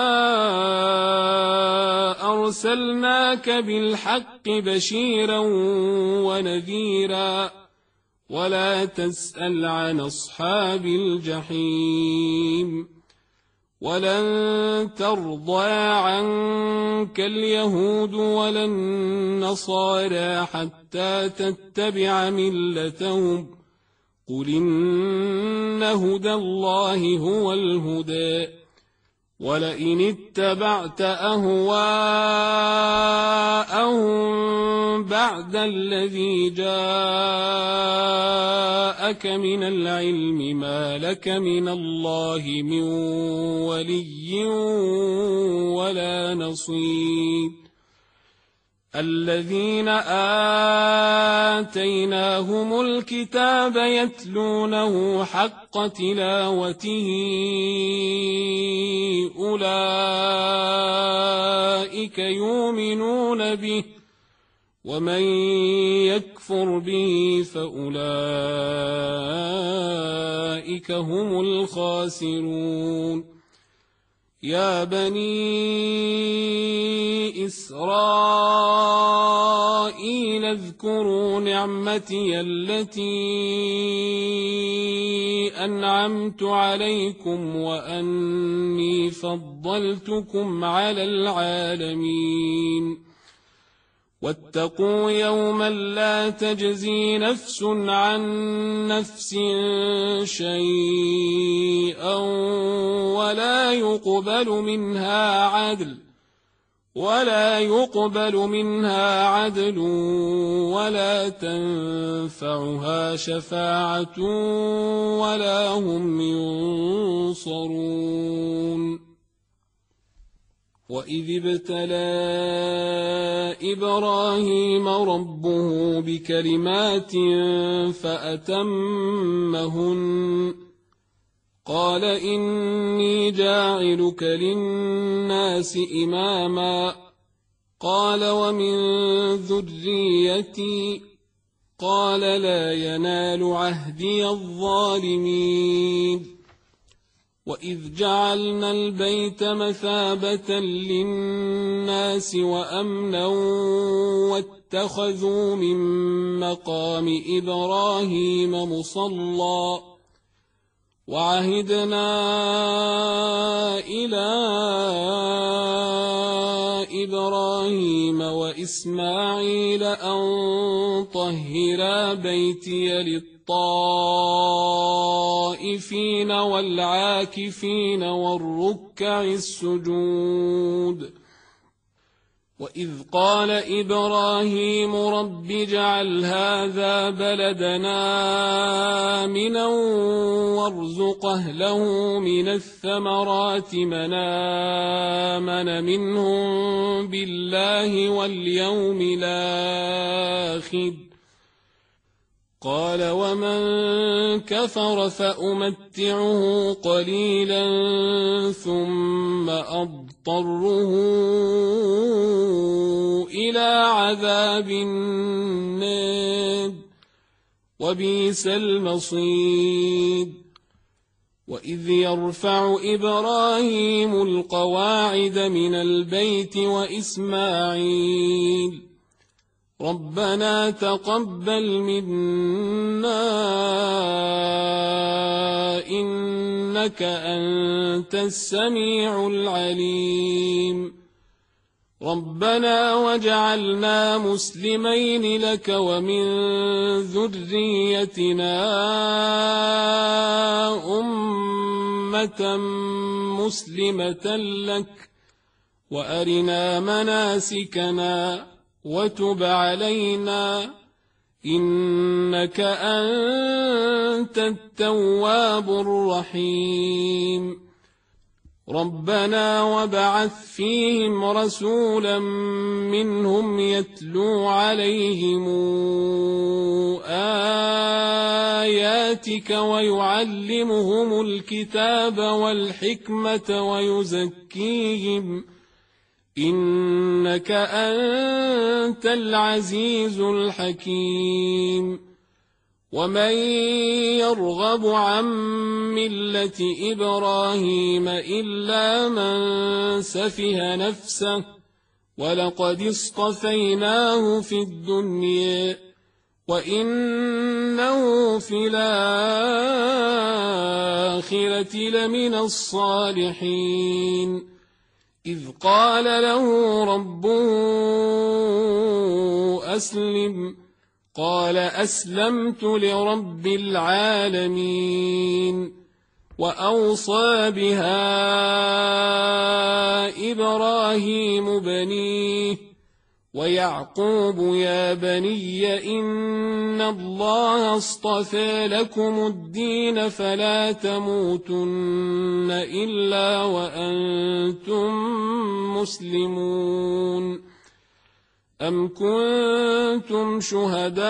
أرسلناك بالحق بشيرا ونذيرا ولا تسأل عن أصحاب الجحيم ولن ترضى عنك اليهود ولا النصارى حتى تتبع ملتهم قل إن هدى الله هو الهدى ولئن اتبعت أهواءهم بعد الذي جاءك من العلم ما لك من الله من ولي ولا نصير الذين آتيناهم الكتاب يتلونه حق تلاوته أولئك يؤمنون به ومن يكفر به فأولئك هم الخاسرون يا بني إسرائيل اذكروا نعمتي التي أنعمت عليكم وأني فضلتكم على العالمين واتقوا يوما لا تجزي نفس عن نفس شيئا ولا يقبل منها عدل ولا تنفعها شفاعة ولا هم ينصرون وإذ ابتلى إبراهيم ربه بكلمات فأتمهن قال إني جاعلك للناس إماما قال ومن ذريتي قال لا ينال عهدي الظالمين وإذ جعلنا البيت مثابة للناس وأمنا واتخذوا من مقام إبراهيم مصلى وعهدنا إلى إبراهيم وإسماعيل أن طهرا بيتي للطائفين والعاكفين والركع السجود وإذ قال إبراهيم رب اجعل هذا بلدنا آمنا وارزق أهله من الثمرات من آمن منهم بالله واليوم الآخر قال ومن كفر فأمتعه قليلا ثم أضطره إلى عذاب النار وبئس المصير وإذ يرفع إبراهيم القواعد من البيت وإسماعيل ربنا تقبل منا إنك أنت السميع العليم ربنا وجعلنا مسلمين لك ومن ذريتنا أمة مسلمة لك وأرنا مناسكنا وتب علينا إنك أنت التواب الرحيم ربنا وابعث فيهم رسولا منهم يتلو عليهم آياتك ويعلمهم الكتاب والحكمة ويزكيهم إنك أنت العزيز الحكيم ومن يرغب عن ملة إبراهيم إلا من سفه نفسه ولقد اصطفيناه في الدنيا وإنه في الآخرة لمن الصالحين إذ قال له ربه أسلم قال أسلمت لرب العالمين وأوصى بها إبراهيم بنيه ويعقوب يا بني إن الله اصطفى لكم الدين فلا تموتن إلا وأنتم مسلمون أم كنتم شهداء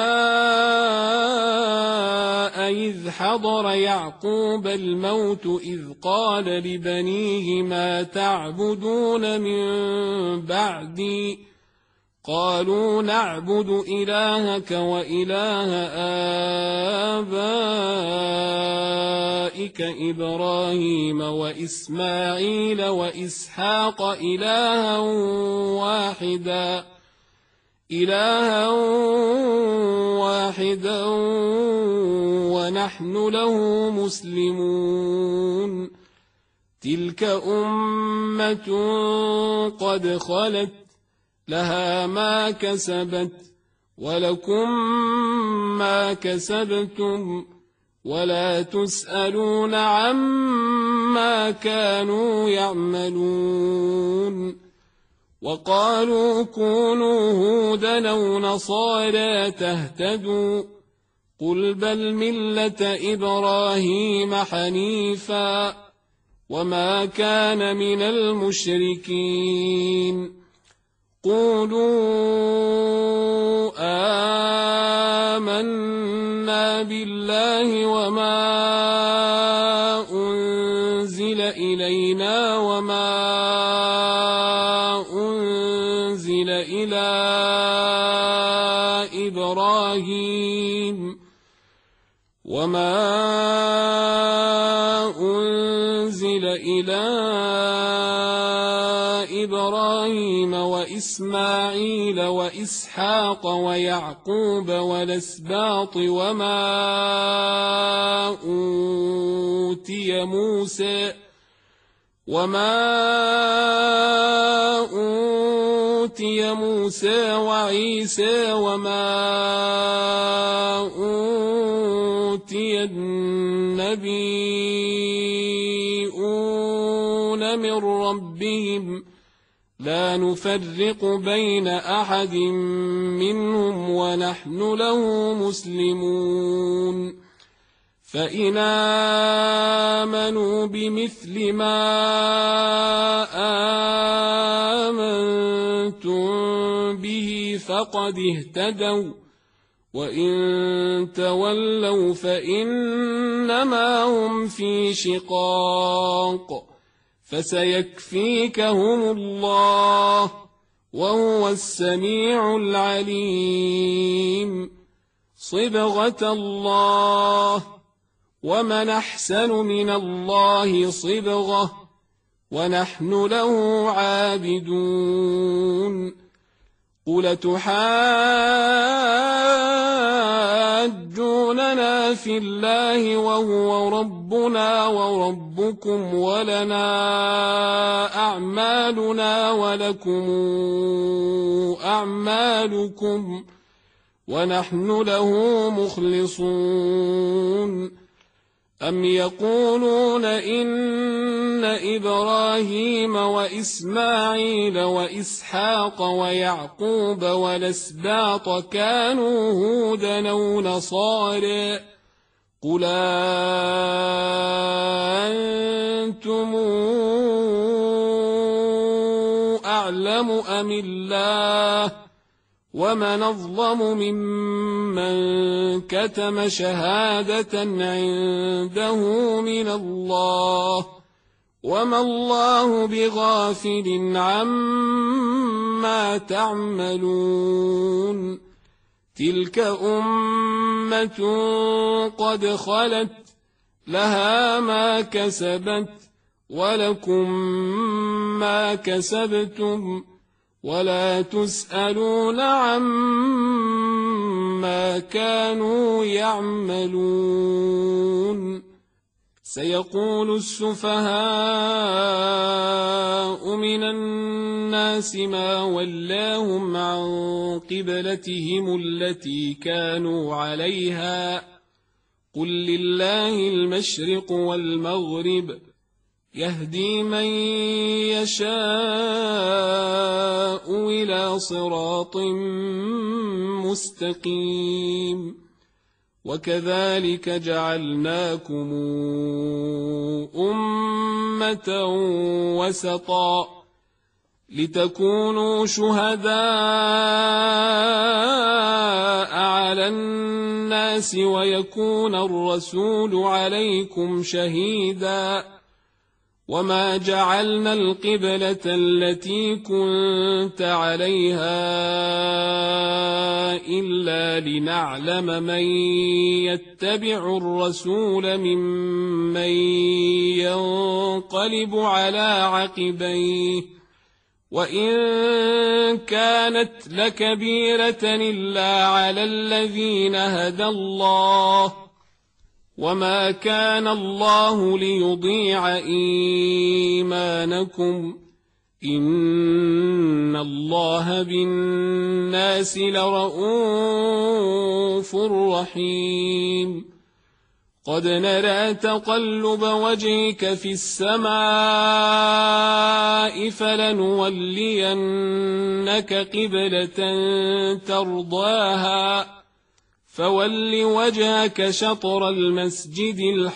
إذ حضر يعقوب الموت إذ قال لبنيه ما تعبدون من بعدي قالوا نعبد إلهك وإله آبائك إبراهيم وإسماعيل وإسحاق إلها واحدا ونحن له مسلمون تلك أمة قد خلت لها ما كسبت ولكم ما كسبتم ولا تسألون عما كانوا يعملون وقالوا كونوا هودا أو نصارى تهتدوا قل بل ملة إبراهيم حنيفا وما كان من المشركين قولوا آمنا بالله وما أنزل إلينا وما أنزل إلى إبراهيم وإسماعيل وإسحاق ويعقوب والأسباط وما أوتي موسى وعيسى وما أوتي النبيون من ربهم لا نفرق بين أحد منهم ونحن له مسلمون فإن آمنوا بمثل ما آمنتم به فقد اهتدوا وإن تولوا فإنما هم في شقاق فسيكفيكهم الله وهو السميع العليم صبغة الله ومن أحسن من الله صبغة ونحن له عابدون قل تحاجوننا في الله وهو ربنا وربكم ولنا أعمالنا ولكم أعمالكم ونحن له مخلصون أم يقولون إن إبراهيم وإسماعيل وإسحاق ويعقوب والأسباط كانوا هودا أو نصارى قل أنتم أعلم أم الله ومن أظلم ممن كتم شهادة عنده من الله وما الله بغافل عما تعملون تلك أمة قد خلت لها ما كسبت ولكم ما كسبتم ولا تسألون عما كانوا يعملون سيقول السفهاء من الناس ما ولاهم عن قبلتهم التي كانوا عليها قل لله المشرق والمغرب يهدي من يشاء إلى صراط مستقيم وكذلك جعلناكم أمة وسطا لتكونوا شهداء على الناس ويكون الرسول عليكم شهيدا وما جعلنا القبلة التي كنت عليها إلا لنعلم من يتبع الرسول ممن ينقلب على عقبيه وإن كانت لكبيرة إلا على الذين هدى الله وما كان الله ليضيع إيمانكم إن الله بالناس لرءوف رحيم قد نرى تقلب وجهك في السماء فلنولينك قبلة ترضاها فول وجهك شطر المسجد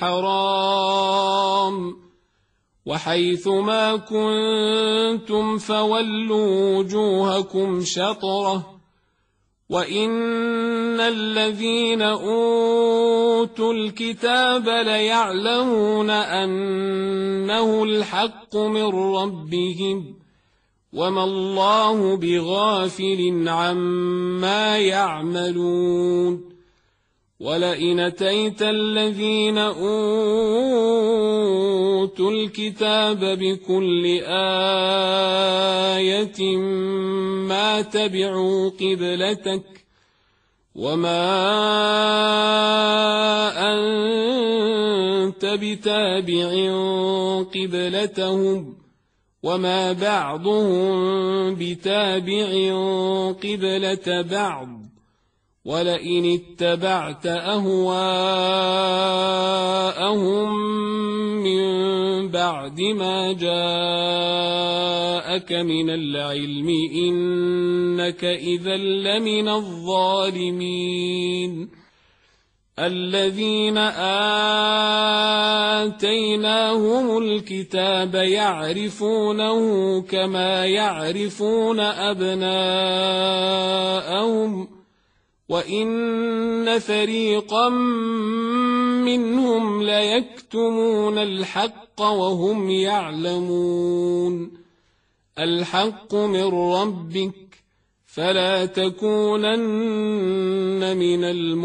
الحرام وحيث ما كنتم فولوا وجوهكم شطره وإن الذين أوتوا الكتاب ليعلمون أنه الحق من ربهم وما الله بغافل عما يعملون ولئن أتيت الذين أوتوا الكتاب بكل آية ما تبعوا قبلتك وما أنت بتابع قبلتهم وما بعضهم بتابع قبلة بعض ولئن اتبعت أهواءهم من بعد ما جاءك من العلم إنك إذا لمن الظالمين الذين آتيناهم الكتاب يعرفونه كما يعرفون أبناءهم وإن فريقا منهم ليكتمون الحق وهم يعلمون الحق من ربك فلا تكونن من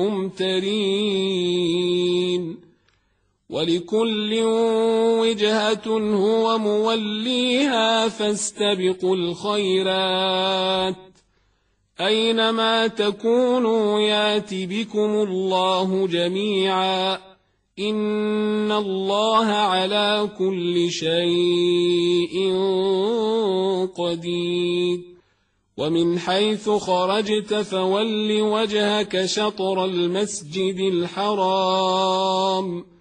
الممترين ولكل وجهة هو موليها فاستبقوا الخيرات أينما تكونوا يات بكم الله جميعا إن الله على كل شيء قدير ومن حيث خرجت فول وجهك شطر المسجد الحرام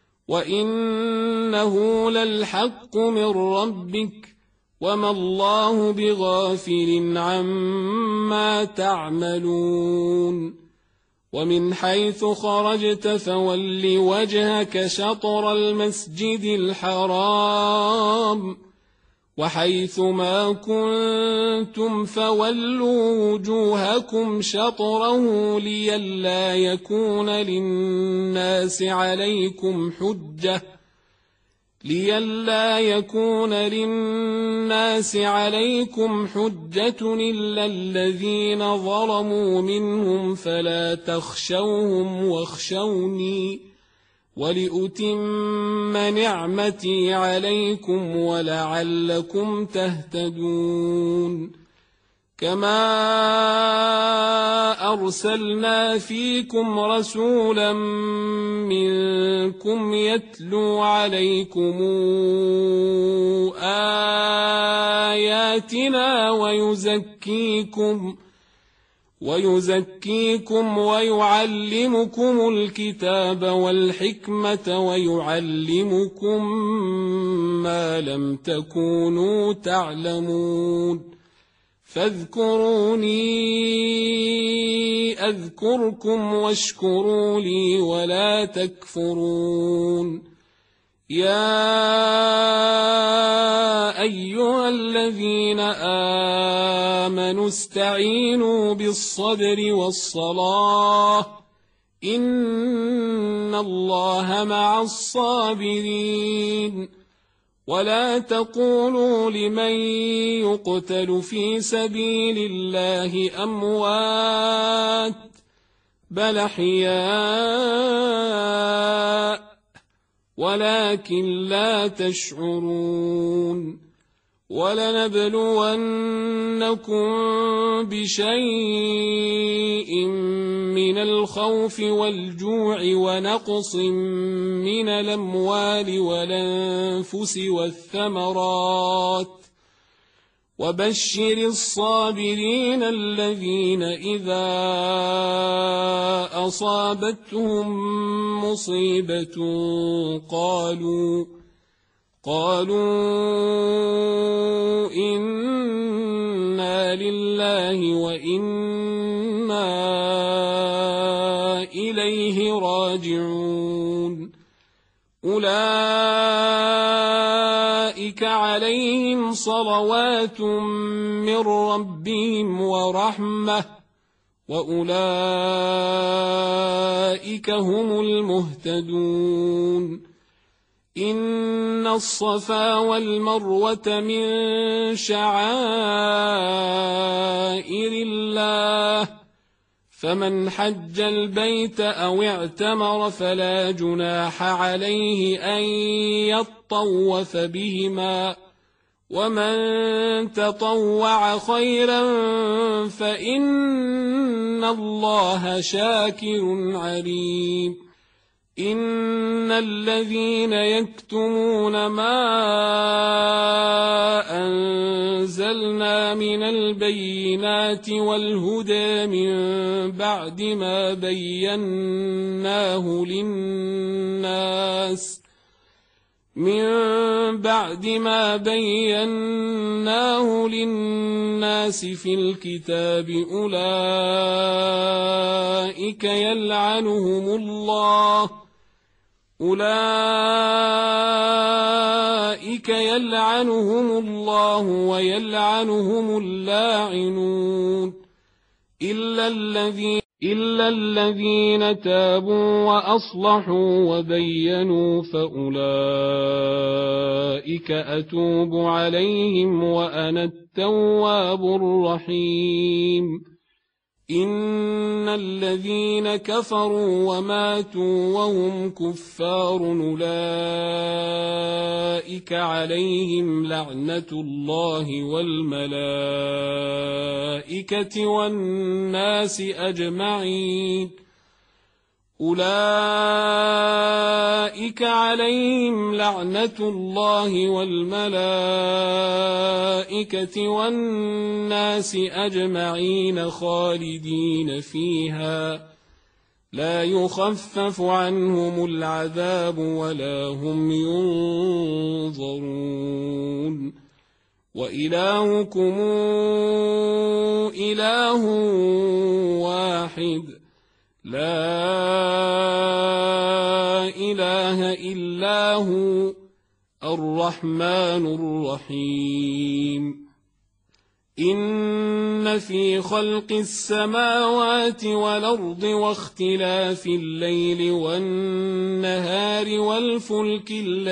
وإنه للحق من ربك وما الله بغافل عما تعملون ومن حيث خرجت فول وجهك شطر المسجد الحرام وحيث ما كنتم فولوا وجوهكم شطره لئلا يكون للناس عليكم حجة إلا الذين ظلموا منهم فلا تخشوهم واخشوني ولأتم نعمتي عليكم ولعلكم تهتدون كما أرسلنا فيكم رسولا منكم يتلو عليكم آياتنا ويزكيكم ويعلمكم الكتاب والحكمة ويعلمكم ما لم تكونوا تعلمون فاذكروني أذكركم واشكروا لي ولا تكفرون يا أيها الذين آمنوا استعينوا بالصبر والصلاة إن الله مع الصابرين ولا تقولوا لمن يقتل في سبيل الله أموات بل أحياء ولكن لا تشعرون ولنبلونكم بشيء من الخوف والجوع ونقص من الأموال والأنفس والثمرات وبشر الصابرين الذين إذا أصابتهم مصيبة قالوا إنا لله وإنا إليه راجعون أولئك عليهم صلوات من ربهم ورحمة وأولئك هم المهتدون إن الصفا والمروة من شعائر الله فمن حج البيت أو اعتمر فلا جناح عليه أن يطوف بهما ومن تطوع خيرا فإن الله شاكر عليم إن الذين يكتمون ما أنزلنا من البينات والهدى من بعد ما بيناه للناس في الكتاب أولئك يلعنهم الله ويلعنهم اللاعنون إلا الذين تابوا وأصلحوا وبينوا فأولئك أتوب عليهم وأنا التواب الرحيم إن الذين كفروا وماتوا وهم كفار أولئك عليهم لعنة الله والملائكة والناس أجمعين أولئك عليهم لعنة الله والملائكة والناس أجمعين خالدين فيها لا يخفف عنهم العذاب ولا هم ينظرون وإلهكم إله واحد لا إله إلا هو الرحمن الرحيم إن في خلق السماوات والأرض واختلاف الليل والنهار والفلك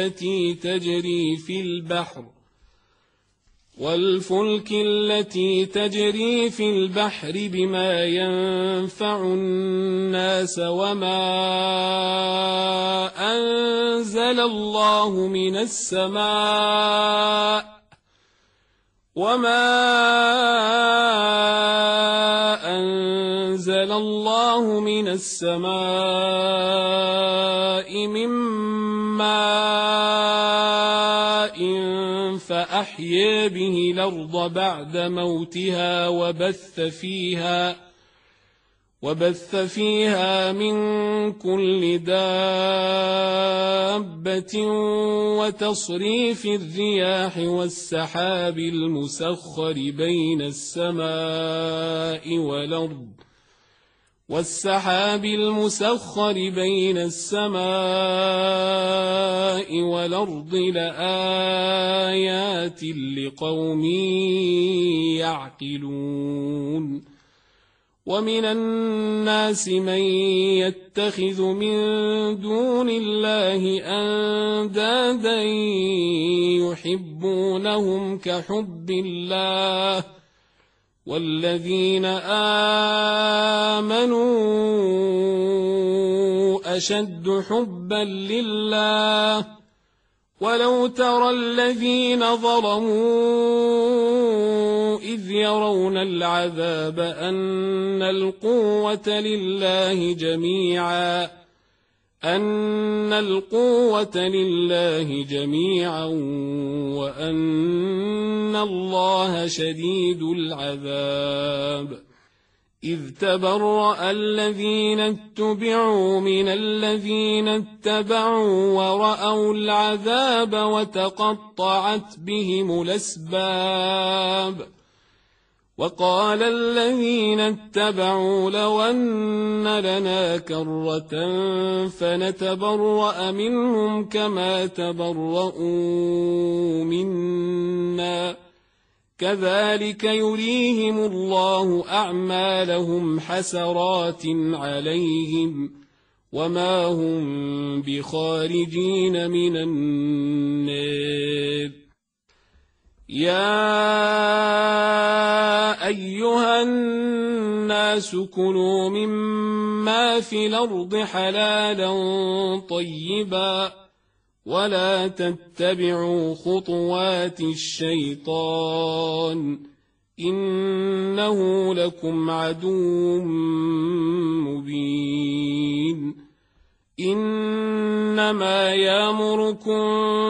التي تجري في البحر بما ينفع الناس وما أنزل الله من السماء من ماء فأحيا به الأرض بعد موتها وبث فيها من كل دابة وتصريف الرياح والسحاب المسخر بين السماء والأرض لآيات لقوم يعقلون ومن الناس من يتخذ من دون الله أندادا يحبونهم كحب الله والذين آمنوا أشد حبا لله ولو ترى الذين ظلموا إذ يرون العذاب أن القوة لله جميعا وأن الله شديد العذاب إذ تبرأ الذين اتبعوا من الذين اتبعوا ورأوا العذاب وتقطعت بهم الأسباب وقال الذين اتبعوا لو أن لنا كرة فنتبرأ منهم كما تبرؤوا منا كذلك يريهم الله أعمالهم حسرات عليهم وما هم بخارجين من النار يا أيها الناس كلوا مما في الأرض حلالا طيبا ولا تتبعوا خطوات الشيطان إنه لكم عدو مبين إنما يأمركم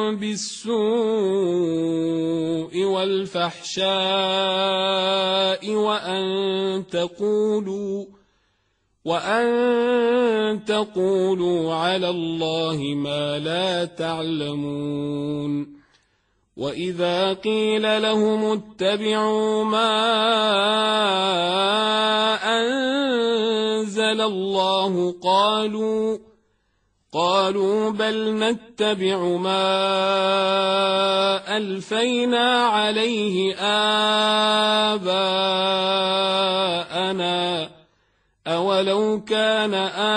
بالسوء والفحشاء وأن تقولوا على الله ما لا تعلمون وإذا قيل لهم اتبعوا ما أنزل الله قالوا بل نتبع ما ألفينا عليه آباءنا أولو كان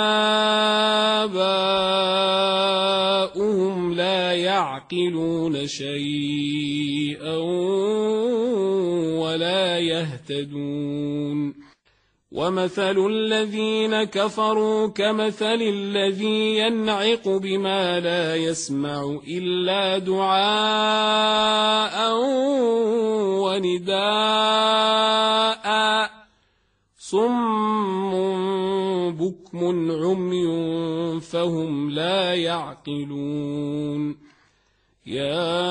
آباؤهم لا يعقلون شيئا ولا يهتدون ومثل الذين كفروا كمثل الذي ينعق بما لا يسمع إلا دعاء ونداء صم بكم عمي فهم لا يعقلون يا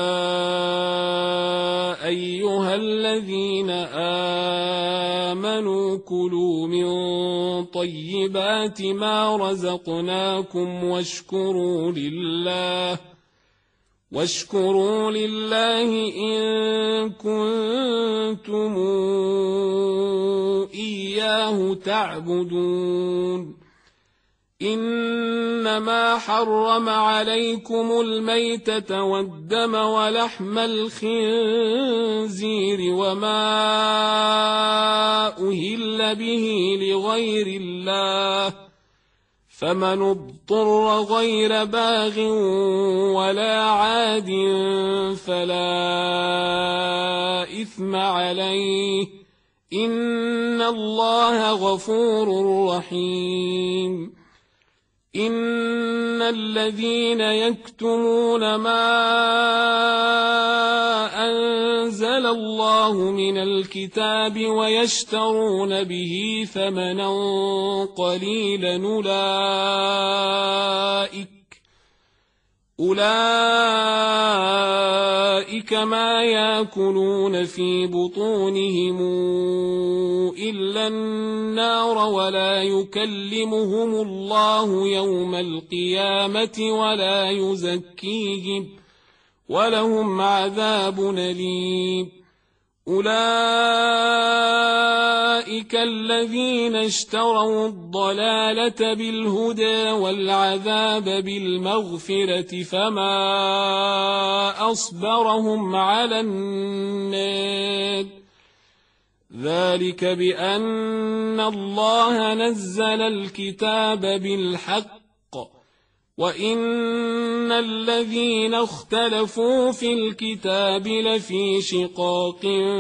أيها الذين آمنوا كلوا من طيبات واشكروا لله إن كنتم إياه تعبدون إنما حرم عليكم الميتة والدم ولحم الخنزير وما أهل به لغير الله فمن اضطر غير باغ ولا عاد فلا إثم عليه إن الله غفور رحيم إن الذين يكتمون ما أنزل الله من الكتاب ويشترون به ثمنا قليلا أولئك ما يأكلون في بطونهم إلا النار ولا يكلمهم الله يوم القيامة ولا يزكيهم ولهم عذاب أليم أولئك الذين اشتروا الضلالة بالهدى والعذاب بالمغفرة فما أصبرهم على النار ذلك بأن الله نزل الكتاب بالحق وإن الذين اختلفوا في الكتاب لفي شقاق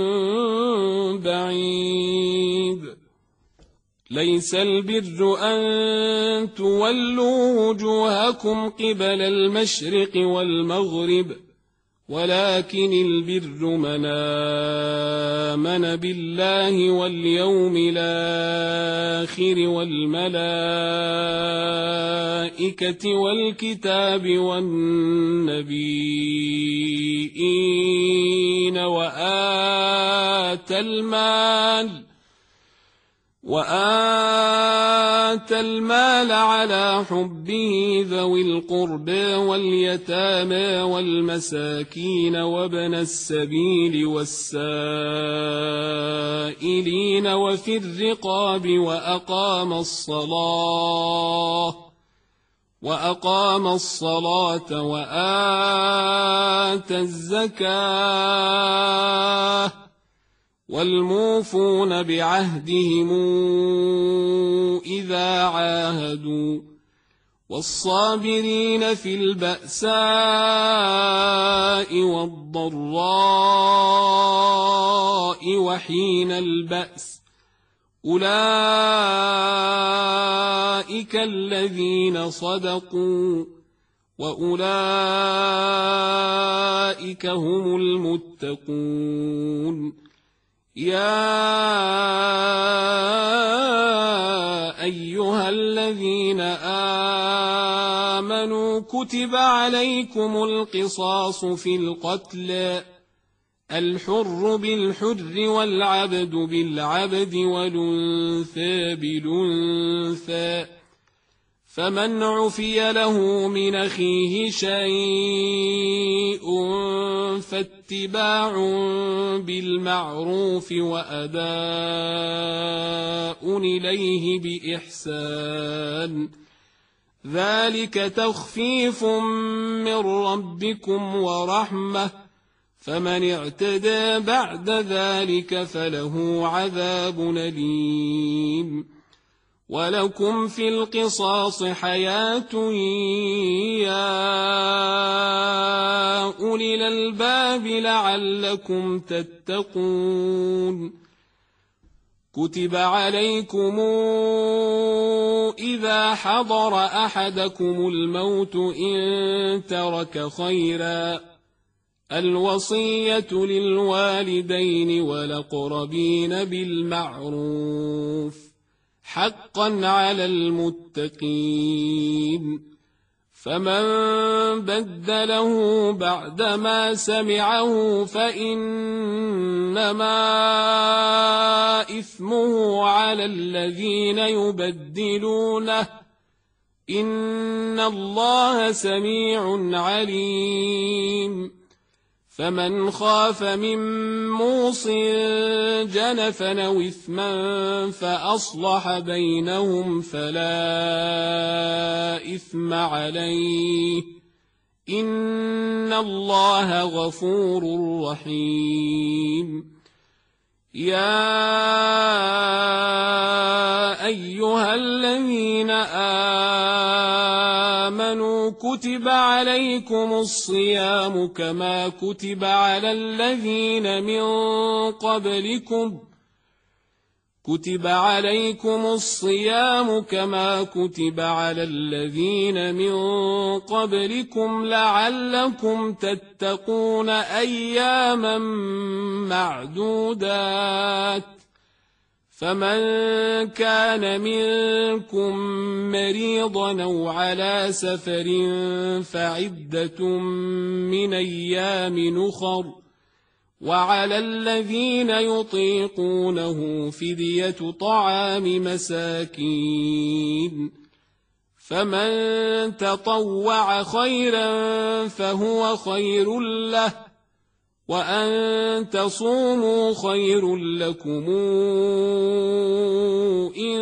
بعيد ليس البر أن تولوا وجوهكم قبل المشرق والمغرب ولكن البر من آمن بالله واليوم الآخر والملائكة والكتاب والنبيين وآتى المال على حبه ذوي القربى واليتامى والمساكين وابن السبيل والسائلين وفي الرقاب وأقام الصلاة وآتى الزكاة والموفون بعهدهم إذا عاهدوا والصابرين في البأساء والضراء وحين البأس أولئك الذين صدقوا وأولئك هم المتقون يا أيها الذين آمنوا كتب عليكم القصاص في القتلى الحر بالحر والعبد بالعبد والأنثى بالأنثى فمن عفي له من أخيه شيء فاتباع بالمعروف وأداء إليه بإحسان ذلك تخفيف من ربكم ورحمة فمن اعتدى بعد ذلك فله عذاب أليم ولكم في القصاص حياة يا أولي الألباب لعلكم تتقون كتب عليكم إذا حضر أحدكم الموت إن ترك خيرا الوصية للوالدين والأقربين بالمعروف حقا على المتقين فمن بدله بعدما سمعه فإنما إثمه على الذين يبدلونه إن الله سميع عليم فمن خاف من موص جنفا أو إثما فأصلح بينهم فلا إثم عليه إن الله غفور رحيم يا أيها الذين آمنوا كتب عليكم الصيام كما كتب على الذين من قبلكم لعلكم تتقون أياما معدودات فمن كان منكم مريضا أو على سفر فعدة من أيام أخر وعلى الذين يطيقونه فدية طعام مساكين فمن تطوع خيرا فهو خير له وأن تصوموا خير لكم إن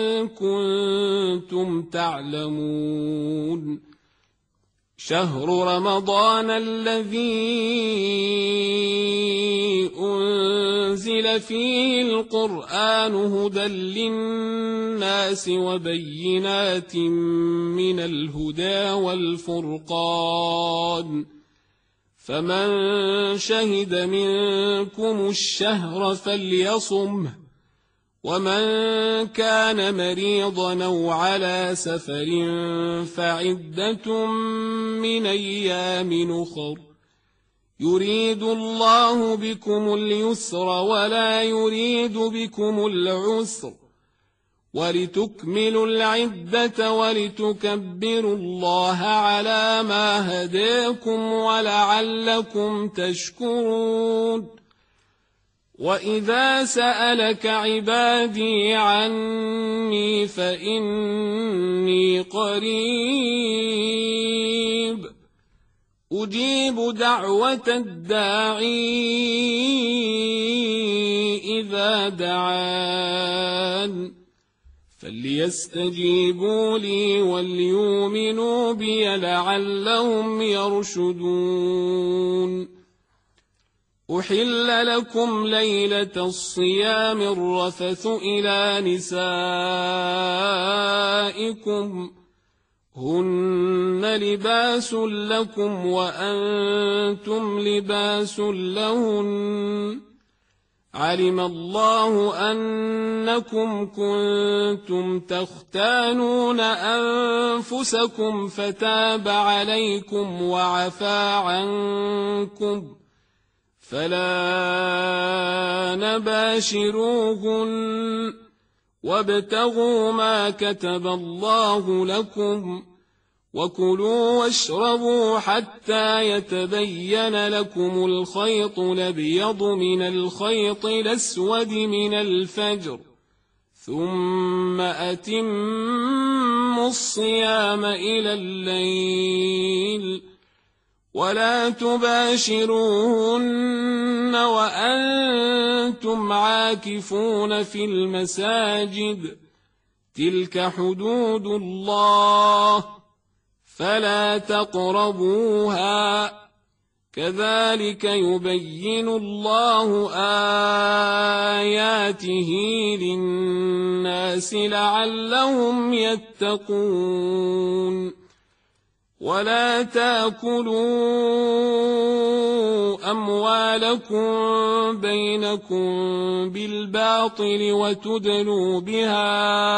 كنتم تعلمون شهر رمضان الذي أنزل فيه القرآن هدى للناس وبينات من الهدى والفرقان فمن شهد منكم الشهر فليصمه ومن كان مريضا أو على سفر فعدة من أيام أخر يريد الله بكم اليسر ولا يريد بكم العسر ولتكملوا العدة ولتكبروا الله على ما هداكم ولعلكم تشكرون وإذا سألك عبادي عني فإني قريب أجيب دعوة الداعي إذا دعان فليستجيبوا لي وليؤمنوا بي لعلهم يرشدون أحل لكم ليلة الصيام الرفث إلى نسائكم هن لباس لكم وأنتم لباس لهن علم الله أنكم كنتم تختانون أنفسكم فتاب عليكم وعفى عنكم فلا نباشروهن وابتغوا ما كتب الله لكم وكلوا واشربوا حتى يتبين لكم الخيط الأبيض من الخيط الأسود من الفجر ثم أتموا الصيام إلى الليل ولا تباشروهن وأنتم عاكفون في المساجد تلك حدود الله فلا تقربوها كذلك يبين الله آياته للناس لعلهم يتقون ولا تأكلوا أموالكم بينكم بالباطل وتدلوا بها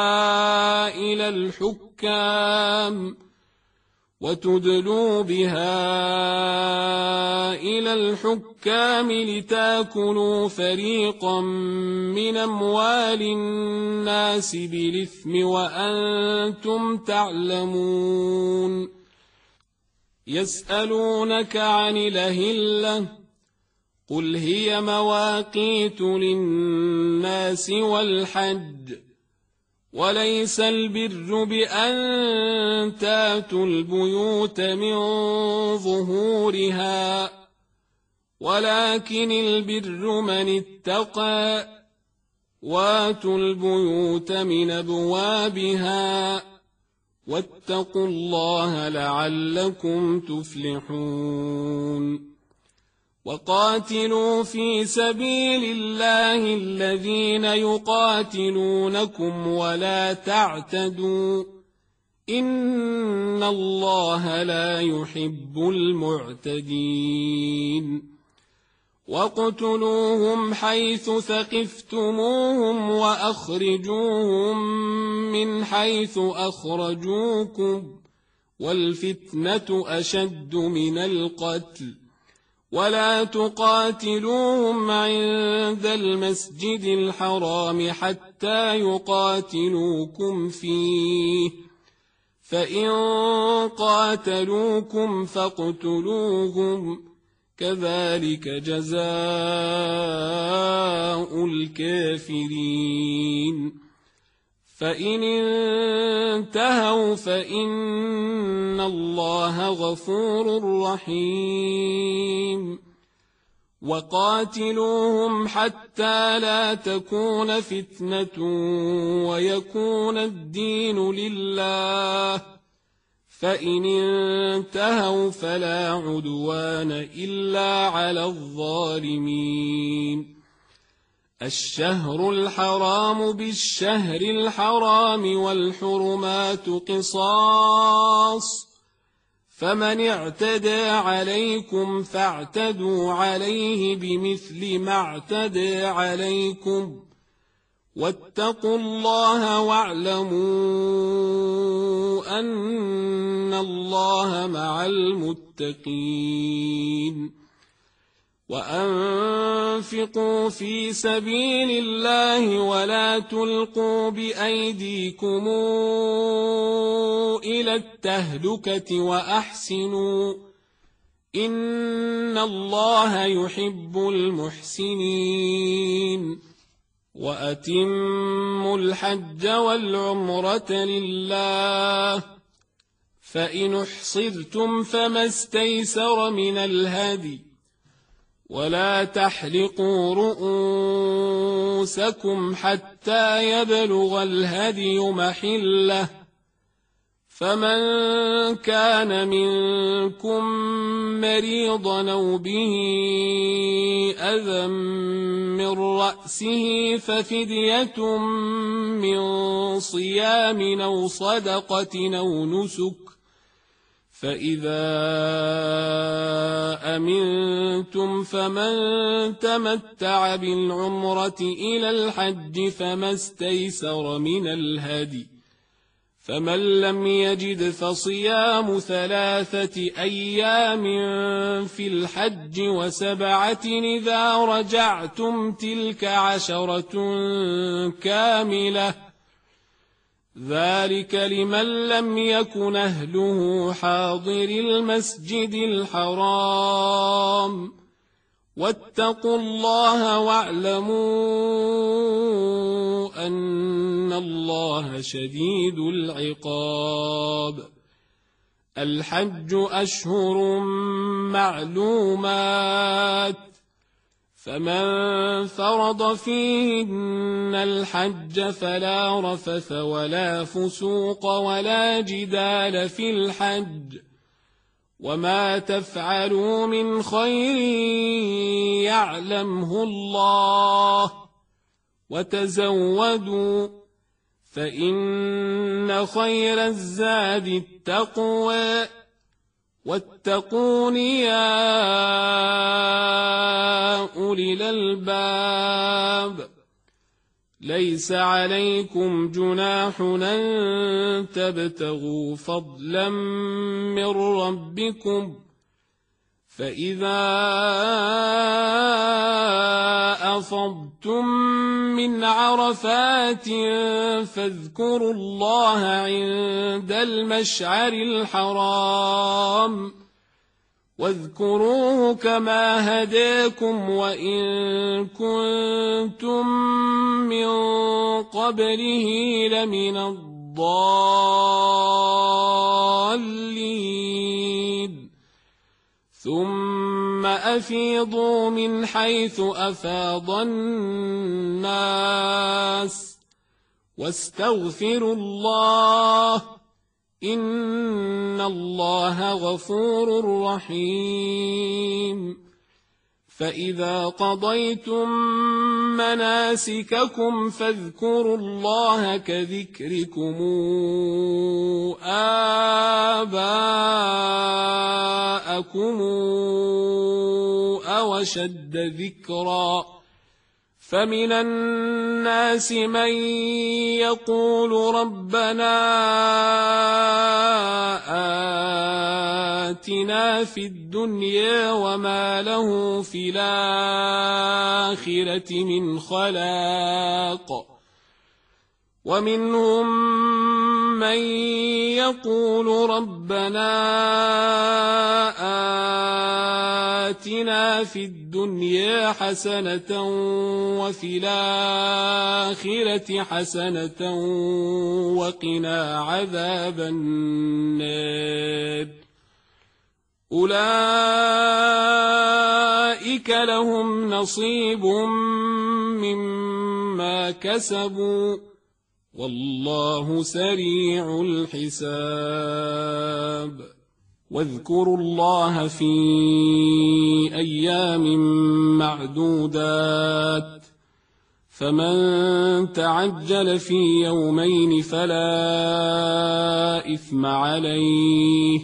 إلى الحكام لتأكلوا فريقا من أموال الناس بالإثم وأنتم تعلمون يسألونك عن الأهلة قل هي مواقيت للناس والحج وليس البر بأن تاتوا البيوت من ظهورها ولكن البر من اتقى واتوا البيوت من أبوابها واتقوا الله لعلكم تفلحون وقاتلوا في سبيل الله الذين يقاتلونكم ولا تعتدوا إن الله لا يحب المعتدين واقتلوهم حيث ثقفتموهم وأخرجوهم من حيث أخرجوكم والفتنة أشد من القتل ولا تقاتلوهم عند المسجد الحرام حتى يقاتلوكم فيه فإن قاتلوكم فاقتلوهم كذلك جزاء الكافرين فإن انتهوا فإن الله غفور رحيم وقاتلوهم حتى لا تكون فتنة ويكون الدين لله فإن انتهوا فلا عدوان إلا على الظالمين الشهر الحرام بالشهر الحرام والحرمات قصاص فمن اعتدى عليكم فاعتدوا عليه بمثل ما اعتدى عليكم واتقوا الله واعلموا أن الله مع المتقين وأنفقوا في سبيل الله ولا تلقوا بأيديكم إلى التهلكة وأحسنوا إن الله يحب المحسنين وأتموا الحج والعمرة لله فإن احصرتم فما استيسر من الهدي ولا تحلقوا رؤوسكم حتى يبلغ الهدي محله فمن كان منكم مريضا أو به أذى من رأسه ففدية من صيام أو صدقة أو نسك فإذا أمنتم فمن تمتع بالعمرة إلى الحج فما استيسر من الهدي فمن لم يجد فصيام 3 أيام في الحج و7 إذا رجعتم تلك 10 كاملة ذلك لمن لم يكن أهله حاضر المسجد الحرام واتقوا الله واعلموا أن الله شديد العقاب الحج أشهر معلومات فمن فرض فيهن الحج فلا رفث ولا فسوق ولا جدال في الحج وما تفعلوا من خير يعلمه الله وتزودوا فإن خير الزاد التقوى واتقون يا أولي الألباب ليس عليكم جناح أن تبتغوا فضلا من ربكم فإذا أفضتم من عرفات فاذكروا الله عند المشعر الحرام واذكروه كما هداكم وإن كنتم من قبله لمن الضالين ثم أفيضوا من حيث أفاض الناس واستغفروا الله إن الله غفور رحيم فإذا قضيتم مناسككم فاذكروا الله كذكركم آباءكم أو أشد ذكرا فمن الناس من يقول ربنا آتنا في الدنيا وما له في الآخرة من خلاق ومنهم من يقول ربنا آتنا في الدنيا حسنة وفي الآخرة حسنة وقنا عذاب النار أولئك لهم نصيب مما كسبوا والله سريع الحساب واذكروا الله في أيام معدودات فمن تعجل في يومين فلا إثم عليه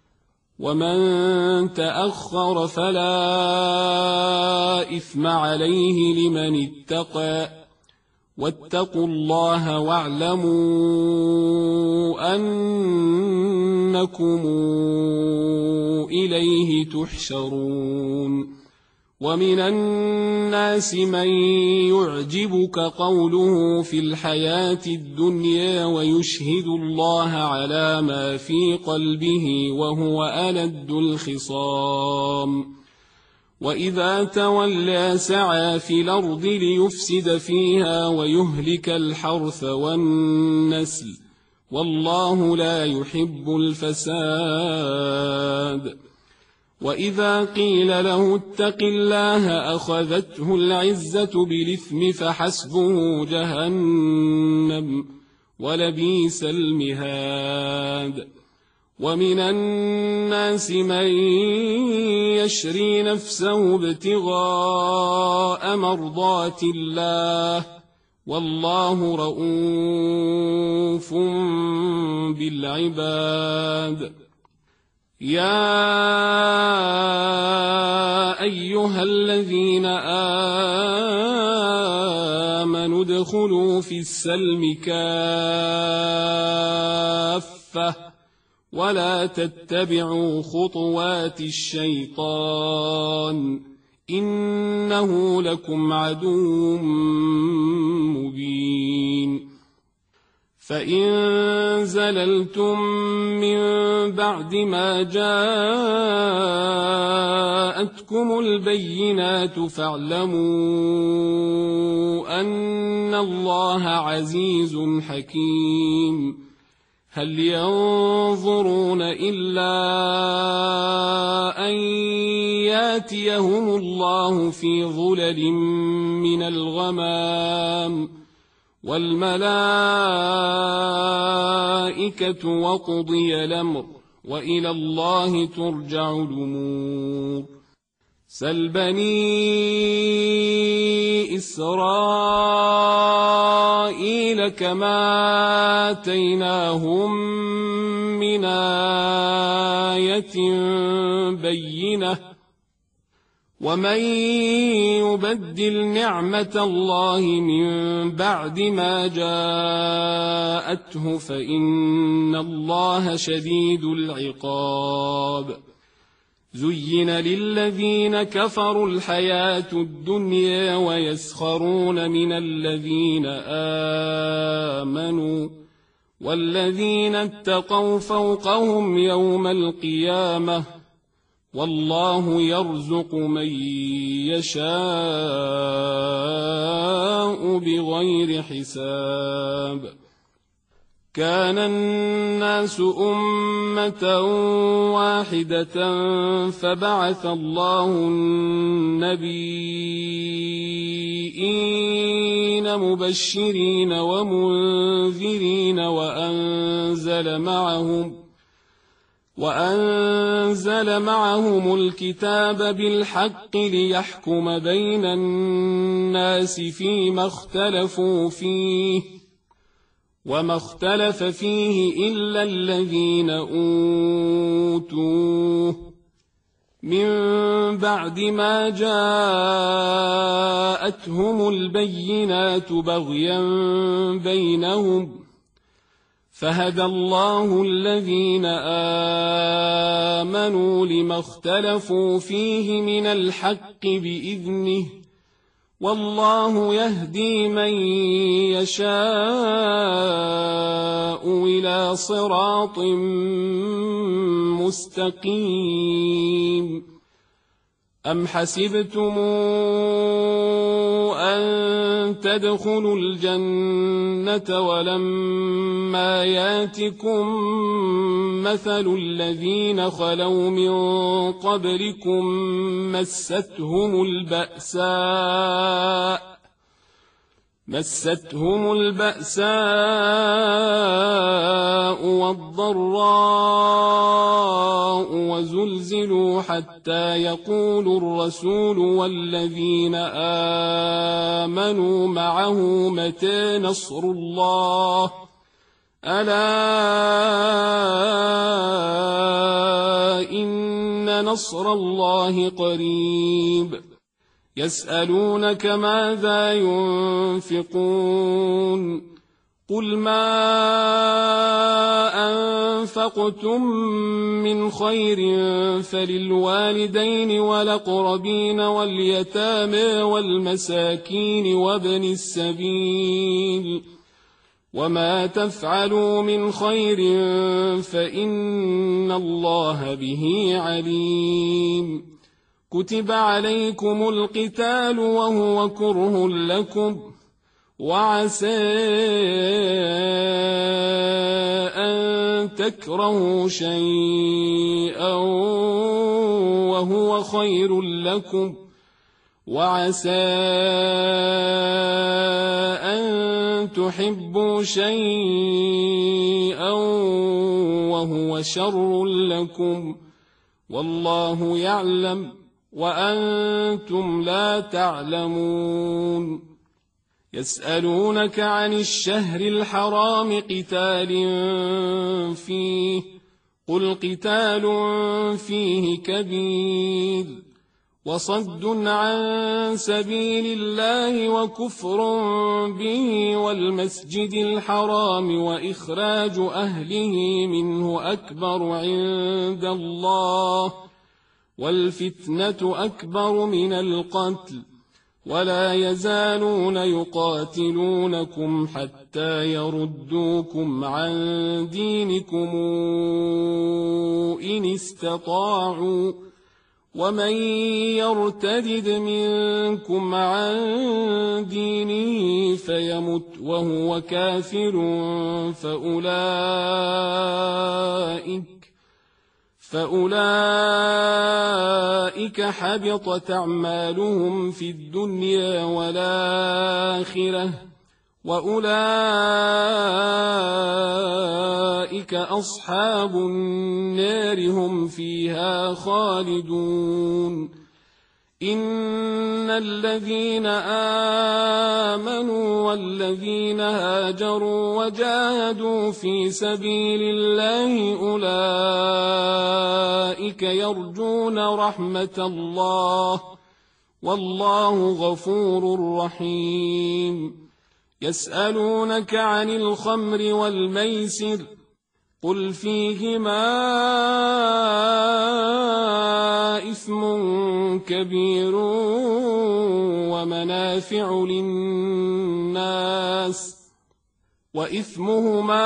ومن تأخر فلا إثم عليه لمن اتقى واتقوا الله واعلموا أنكم إليه تحشرون ومن الناس من يعجبك قوله في الحياة الدنيا ويشهد الله على ما في قلبه وهو ألد الخصام وإذا تولى سعى في الأرض ليفسد فيها ويهلك الحرث والنسل والله لا يحب الفساد وإذا قيل له اتق الله أخذته العزة بالإثم فحسبه جهنم ولبئس المهاد ومن الناس من يشري نفسه ابتغاء مرضات الله والله رؤوف بالعباد يا أيها الذين آمنوا ادخلوا في السلم كافة ولا تتبعوا خطوات الشيطان إنه لكم عدو مبين فإن زللتم من بعد ما جاءتكم البينات فاعلموا أن الله عزيز حكيم هل ينظرون إلا أن ياتيهم الله في ظلل من الغمام والملائكة وقضي الأمر وإلى الله ترجع الأمور سل بني إسرائيل كما آتيناهم من آية بينة ومن يبدل نعمة الله من بعد ما جاءته فإن الله شديد العقاب زين للذين كفروا الحياة الدنيا ويسخرون من الذين آمنوا والذين اتقوا فوقهم يوم القيامة والله يرزق من يشاء بغير حساب. كان الناس أمة واحدة فبعث الله النبيين مبشرين ومنذرين وأنزل معهم الكتاب بالحق ليحكم بين الناس فيما اختلفوا فيه، وما اختلف فيه إلا الذين أوتوه من بعد ما جاءتهم البينات بغيا بينهم، فهدى الله الذين آمنوا لما اختلفوا فيه من الحق بإذنه، والله يهدي من يشاء إلى صراط مستقيم. أم حسبتم أن تدخلوا الجنة ولما ياتكم مثل الذين خلوا من قبلكم مستهم البأساء والضراء وزلزلوا حتى يقول الرسول والذين آمنوا معه متى نصر الله، ألا إن نصر الله قريب. يسألونك ماذا ينفقون قل ما أنفقتم من خير فللوالدين والأقربين واليتامى والمساكين وابن السبيل، وما تفعلوا من خير فإن الله به عليم. كتب عليكم القتال وهو كره لكم، وعسى أن تكرهوا شيئا وهو خير لكم، وعسى أن تحبوا شيئا وهو شر لكم، والله يعلم وأنتم لا تعلمون. يسألونك عن الشهر الحرام قتال فيه، قل قتال فيه كبير، وصد عن سبيل الله وكفر به والمسجد الحرام وإخراج أهله منه أكبر عند الله، والفتنة أكبر من القتل، ولا يزالون يقاتلونكم حتى يردوكم عن دينكم إن استطاعوا، ومن يرتد منكم عن دينه فيمت وهو كافر فأولئك حبطت أعمالهم في الدنيا والآخرة، وأولئك أصحاب النار هم فيها خالدون. إن الذين آمنوا والذين هاجروا وجاهدوا في سبيل الله أولئك يرجون رحمة الله، والله غفور رحيم. يسألونك عن الخمر والميسر قل فيهما إثم كبير ومنافع للناس وإثمهما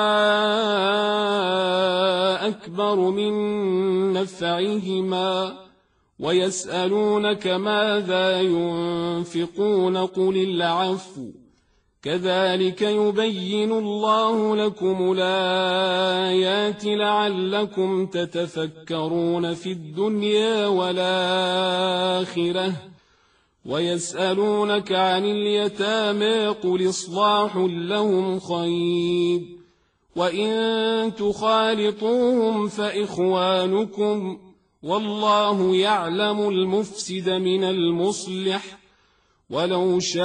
أكبر من نفعهما ويسألونك ماذا ينفقون قل العفو كذلك يبين الله لكم الآيات لعلكم تتفكرون في الدنيا والآخرة ويسألونك عن اليتامى قل إصلاح لهم خير وإن تخالطوهم فإخوانكم والله يعلم المفسد من المصلح ولو شاء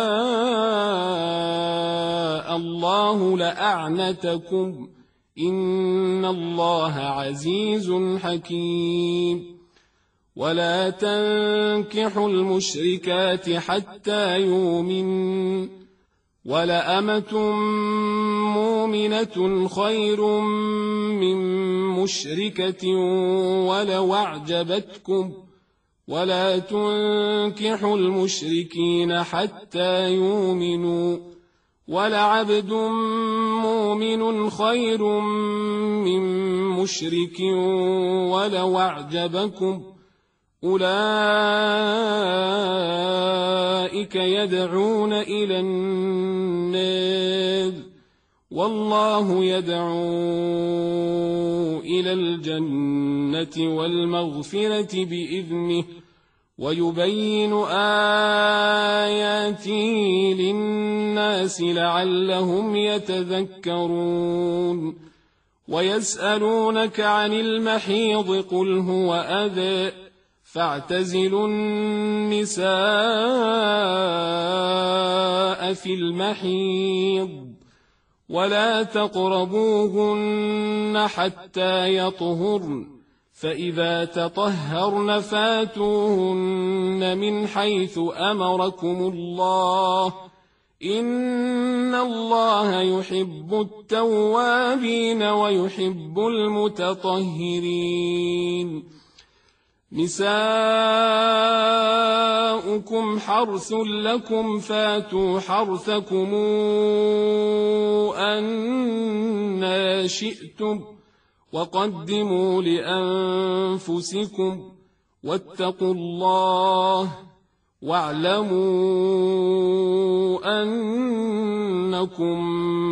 الله لأعنتكم إن الله عزيز حكيم ولا تنكحوا المشركات حتى يؤمنوا ولأمة مؤمنة خير من مشركة ولو أعجبتكم ولا تنكحوا المشركين حتى يؤمنوا ولعبد مؤمن خير من مشرك ولو أعجبكم أولئك يدعون إلى النار والله يدعو إلى الجنة والمغفرة بإذنه ويبين آياته للناس لعلهم يتذكرون ويسألونك عن المحيض قل هو أذى فاعتزلوا النساء في المحيض ولا تقربوهن حتى يطهرن فإذا تطهرن فاتوهن من حيث أمركم الله إن الله يحب التوابين ويحب المتطهرين نساؤكم حرث لكم فاتوا حرثكم أنى شئتم وقدموا لأنفسكم واتقوا الله واعلموا أنكم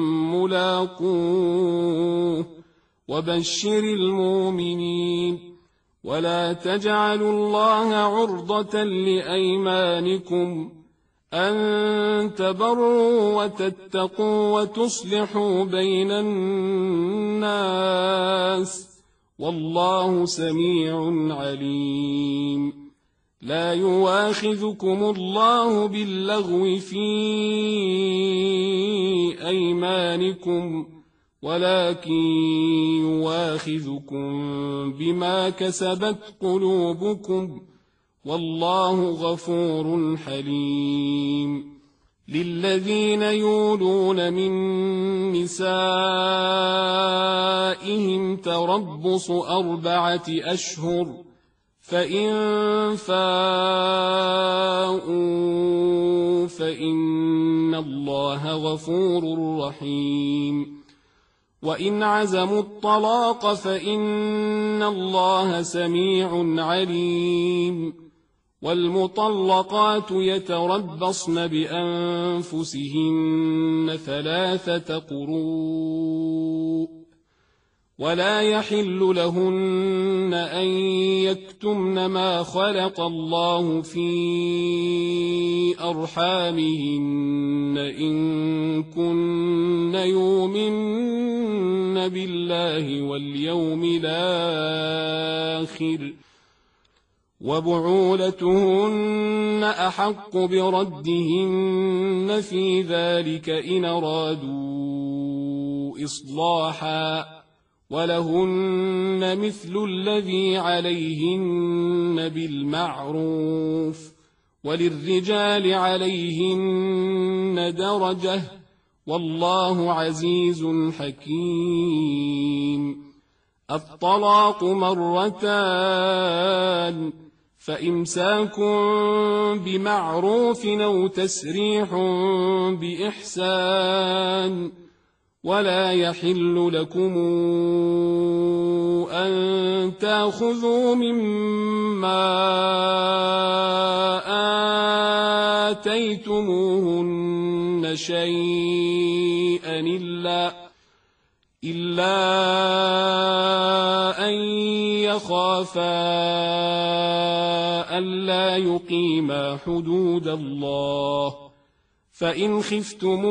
ملاقوه وبشر المؤمنين ولا تجعلوا الله عرضة لأيمانكم أن تبروا وتتقوا وتصلحوا بين الناس والله سميع عليم لا يواخذكم الله باللغو في أيمانكم ولكن يواخذكم بما كسبت قلوبكم والله غفور حليم للذين يولون من نسائهم تربص 4 أشهر فإن فاءوا فإن الله غفور رحيم وإن عزموا الطلاق فإن الله سميع عليم والمطلقات يتربصن بأنفسهن 3 قروء ولا يحل لهن أن يكتمن ما خلق الله في أرحامهن إن كن يؤمن بالله واليوم الآخر وبعولتهن أحق بردهن في ذلك إن أرادوا إصلاحا ولهن مثل الذي عليهن بالمعروف وللرجال عليهن درجة والله عزيز حكيم الطلاق 2 مرتان فإمساك بمعروف أو تسريح بإحسان. ولا يحل لكم أن تأخذوا مما آتيتموهن شيئا إلا أن يخافا ألا يقيما حدود الله، فإن خفتم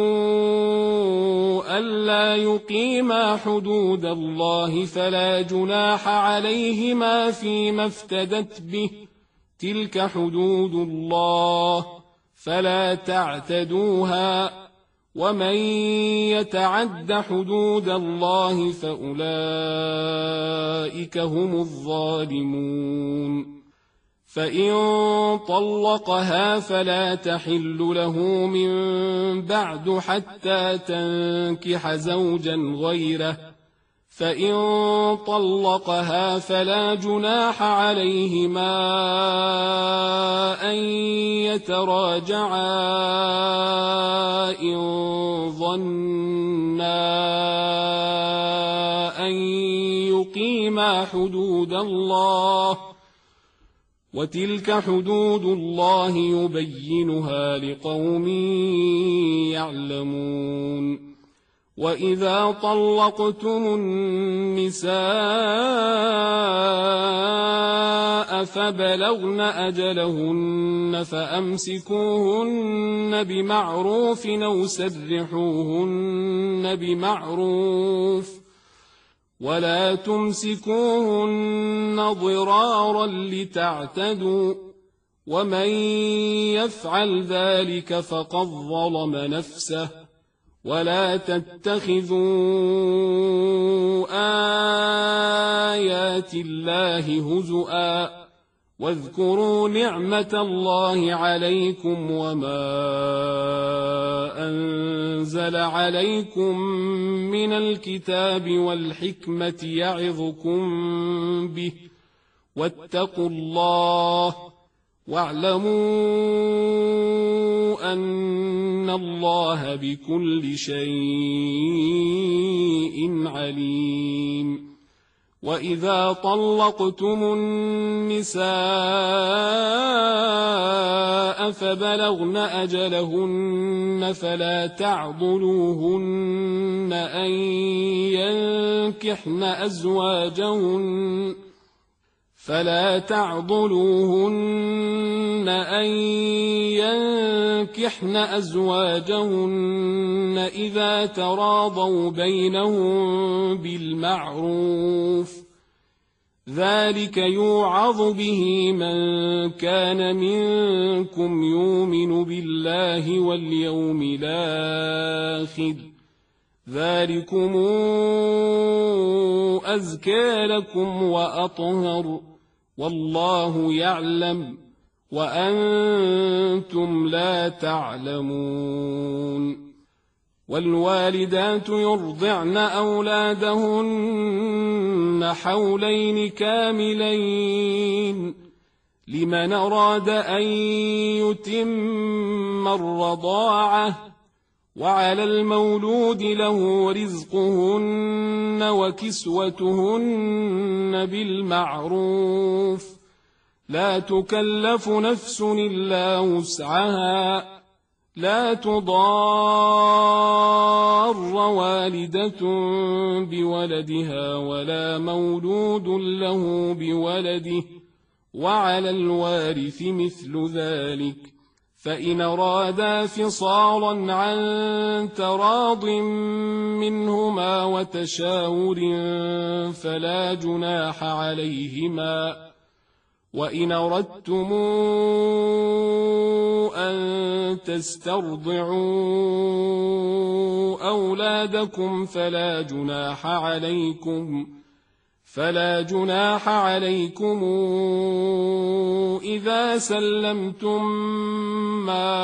ألا يقيما حدود الله فلا جناح عليهما فيما افتدت به، تلك حدود الله فلا تعتدوها، ومن يتعد حدود الله فأولئك هم الظالمون. فإن طلقها فلا تحل له من بعد حتى تنكح زوجا غيره، فإن طلقها فلا جناح عليهما أن يتراجعا إن ظنا أن يقيما حدود الله، وتلك حدود الله يبينها لقوم يعلمون. وإذا طلقتم النساء فبلغن أجلهن فأمسكوهن بمعروف أو سرحوهن بمعروف، ولا تمسكوهن ضرارا لتعتدوا، ومن يفعل ذلك فقد ظلم نفسه. ولا تتخذوا آيات الله هزؤا، واذكروا نعمة الله عليكم وما أنزل عليكم من الكتاب والحكمة يعظكم به، واتقوا الله واعلموا أن الله بكل شيء عليم. وإذا طلقتم النساء فبلغن أجلهن فلا تعضلوهن أن ينكحن أزواجهن إذا تراضوا بينهم بالمعروف، ذلك يوعظ به من كان منكم يؤمن بالله واليوم الآخر، ذلكم أزكى لكم وأطهر، والله يعلم وأنتم لا تعلمون. والوالدات يرضعن أولادهن حولين كاملين لمن أراد أن يتم الرضاعة، وعلى المولود له رزقهن وكسوتهن بالمعروف، لا تكلف نفس إلا وسعها، لا تضار والدة بولدها ولا مولود له بولده، وعلى الوارث مثل ذلك، فإن أرادا فصالا عن تراض منهما وتشاور فلا جناح عليهما. وإن أردتم أن تسترضعوا أولادكم فلا جناح عليكم إذا سلمتم ما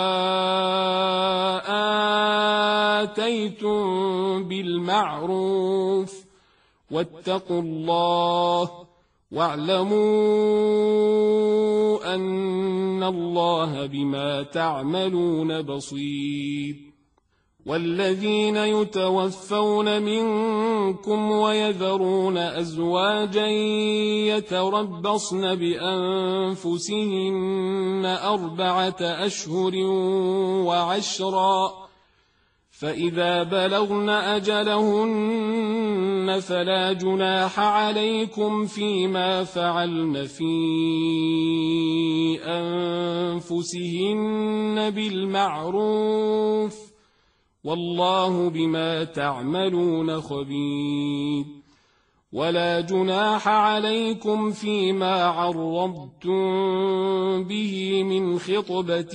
آتيتم بالمعروف، واتقوا الله واعلموا أن الله بما تعملون بصير. والذين يتوفون منكم ويذرون أزواجا يتربصن بأنفسهن 4 أشهر وعشرا، فإذا بلغن أجلهن فلا جناح عليكم فيما فعلن في أنفسهن بالمعروف، والله بما تعملون خبير. ولا جناح عليكم فيما عرضتم به من خطبة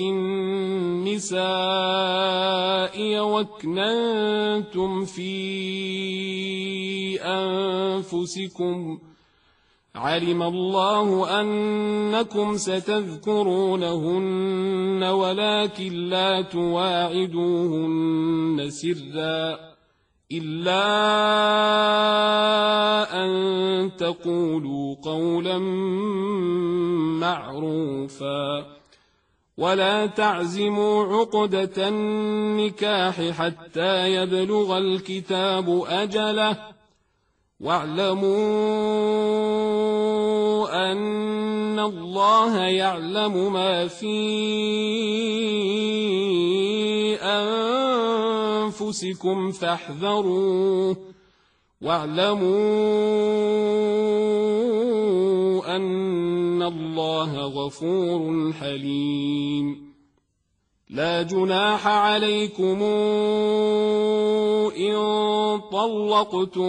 النساء واكننتم في أنفسكم، علم الله أنكم ستذكرونهن ولكن لا تواعدوهن سرا إلا أن تقولوا قولا معروفا. ولا تعزموا عقدة النكاح حتى يبلغ الكتاب أجله، واعلموا أن الله يعلم ما في أنفسكم فاحذروه، واعلموا أن الله غفور حليم. لا جناح عليكم إن طلقتم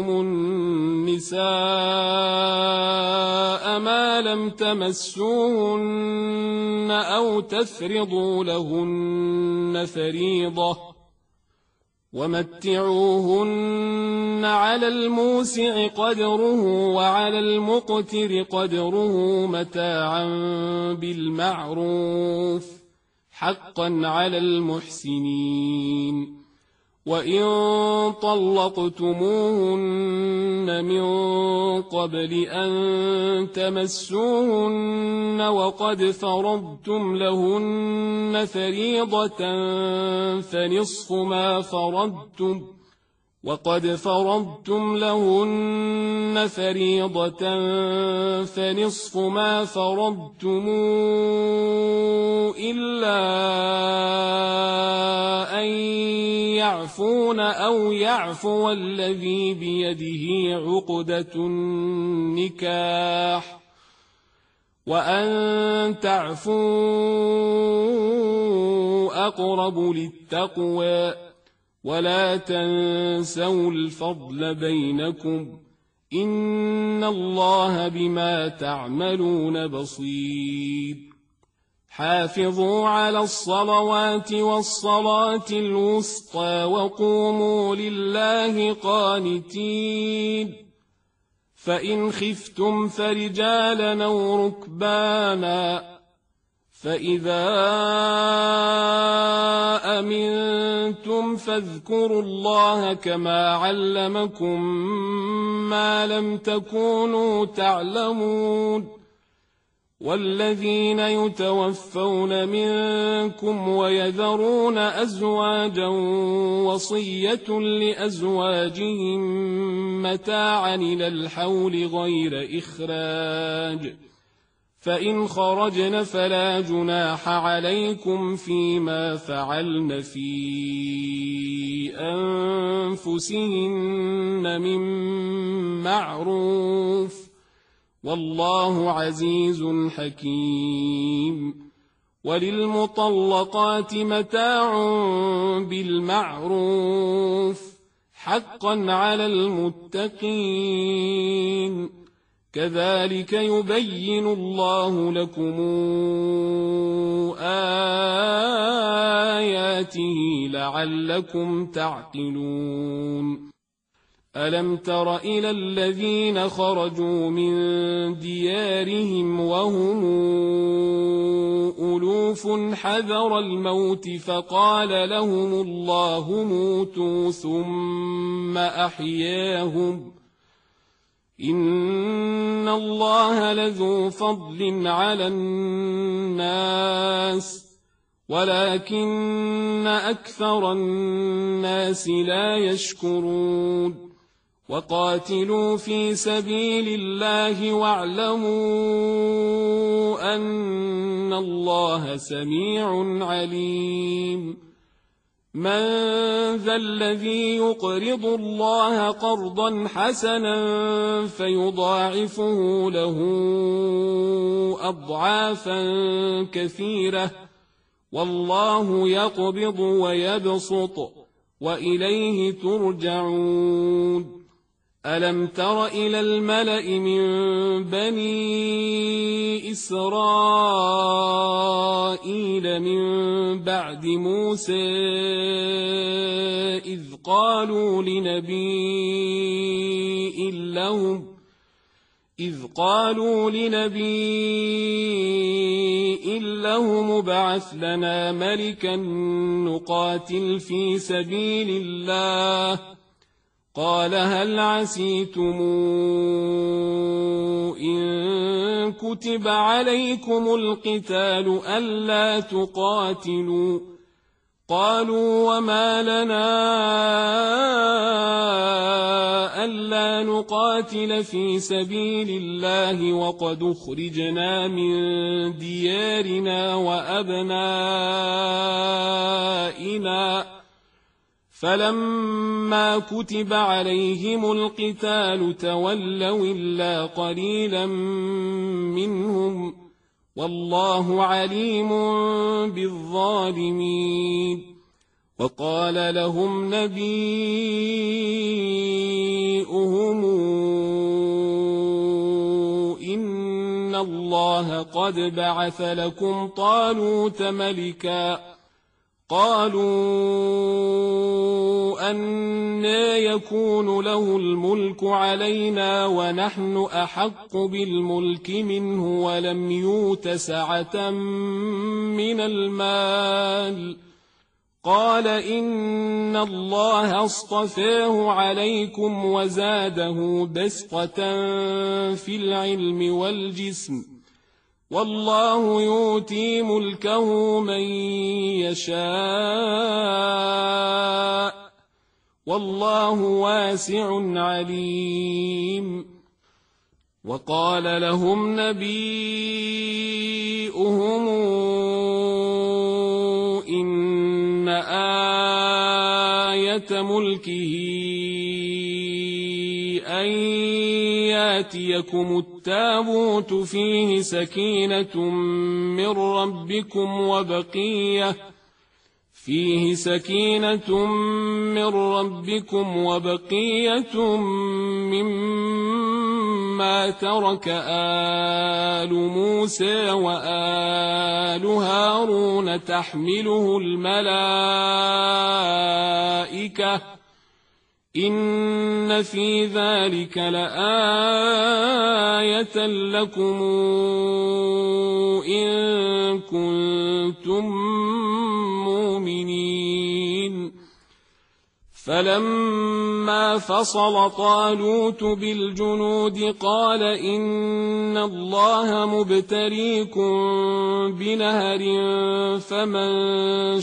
النساء ما لم تمسوهن أو تفرضوا لهن فريضة، ومتعوهن على الموسع قدره وعلى المقتر قدره متاعا بالمعروف، حقا على المحسنين. وإن طلقتموهن من قبل أن تمسوهن وقد فرضتم لهن فريضة فنصف ما فرضتم إلا أن يعفون أو يعفو الذي بيده عقدة النكاح، وأن تعفوا أقرب للتقوى. ولا تنسوا الفضل بينكم، إن الله بما تعملون بصير. حافظوا على الصلوات والصلاة الوسطى وقوموا لله قانتين. فإن خفتم فرجالا أو ركبانا، فإذا أمنتم فاذكروا الله كما علمكم ما لم تكونوا تعلمون. والذين يتوفون منكم ويذرون أزواجا وصية لأزواجهم متاعا إلى الحول غير إخراج، فإن خرجن فلا جناح عليكم فيما فعلن في أنفسهن من معروف، والله عزيز حكيم. وللمطلقات متاع بالمعروف، حقا على المتقين. كذلك يبين الله لكم آياته لعلكم تعقلون. ألم تر إلى الذين خرجوا من ديارهم وهم ألوف حذر الموت فقال لهم الله موتوا ثم أحياهم إن الله لذو فضل على الناس ولكن أكثر الناس لا يشكرون وقاتلوا في سبيل الله واعلموا أن الله سميع عليم من ذا الذي يقرض الله قرضا حسنا فيضاعفه له أضعافا كثيرة والله يقبض ويبسط وإليه ترجعون ألم تر إلى الملأ من بني إسرائيل من بعد موسى إذ قالوا لنبي لهم ابعث لنا ملكا نقاتل في سبيل الله قال هل عسيتم إن كتب عليكم القتال ألا تقاتلوا قالوا وما لنا ألا نقاتل في سبيل الله وقد أخرجنا من ديارنا وأبنائنا فلما كتب عليهم القتال تولوا إلا قليلا منهم والله عليم بالظالمين وقال لهم نبيؤهم إن الله قد بعث لكم طالوت ملكا قالوا أنى يكون له الملك علينا ونحن أحق بالملك منه ولم يؤت سعة من المال قال إن الله اصطفاه عليكم وزاده بسطة في العلم والجسم والله يؤتي ملكه من يشاء والله واسع عليم وقال لهم نبيؤهم إن آية ملكه أن ياتيكم التابوت فيه سكينة من ربكم وبقية مما ترك آل موسى وآل هارون تحمله الملائكة إن في ذلك لآية لكم إن كنتم مؤمنين فلما فصل طالوت بالجنود قال إن الله مبتليكم بنهر فمن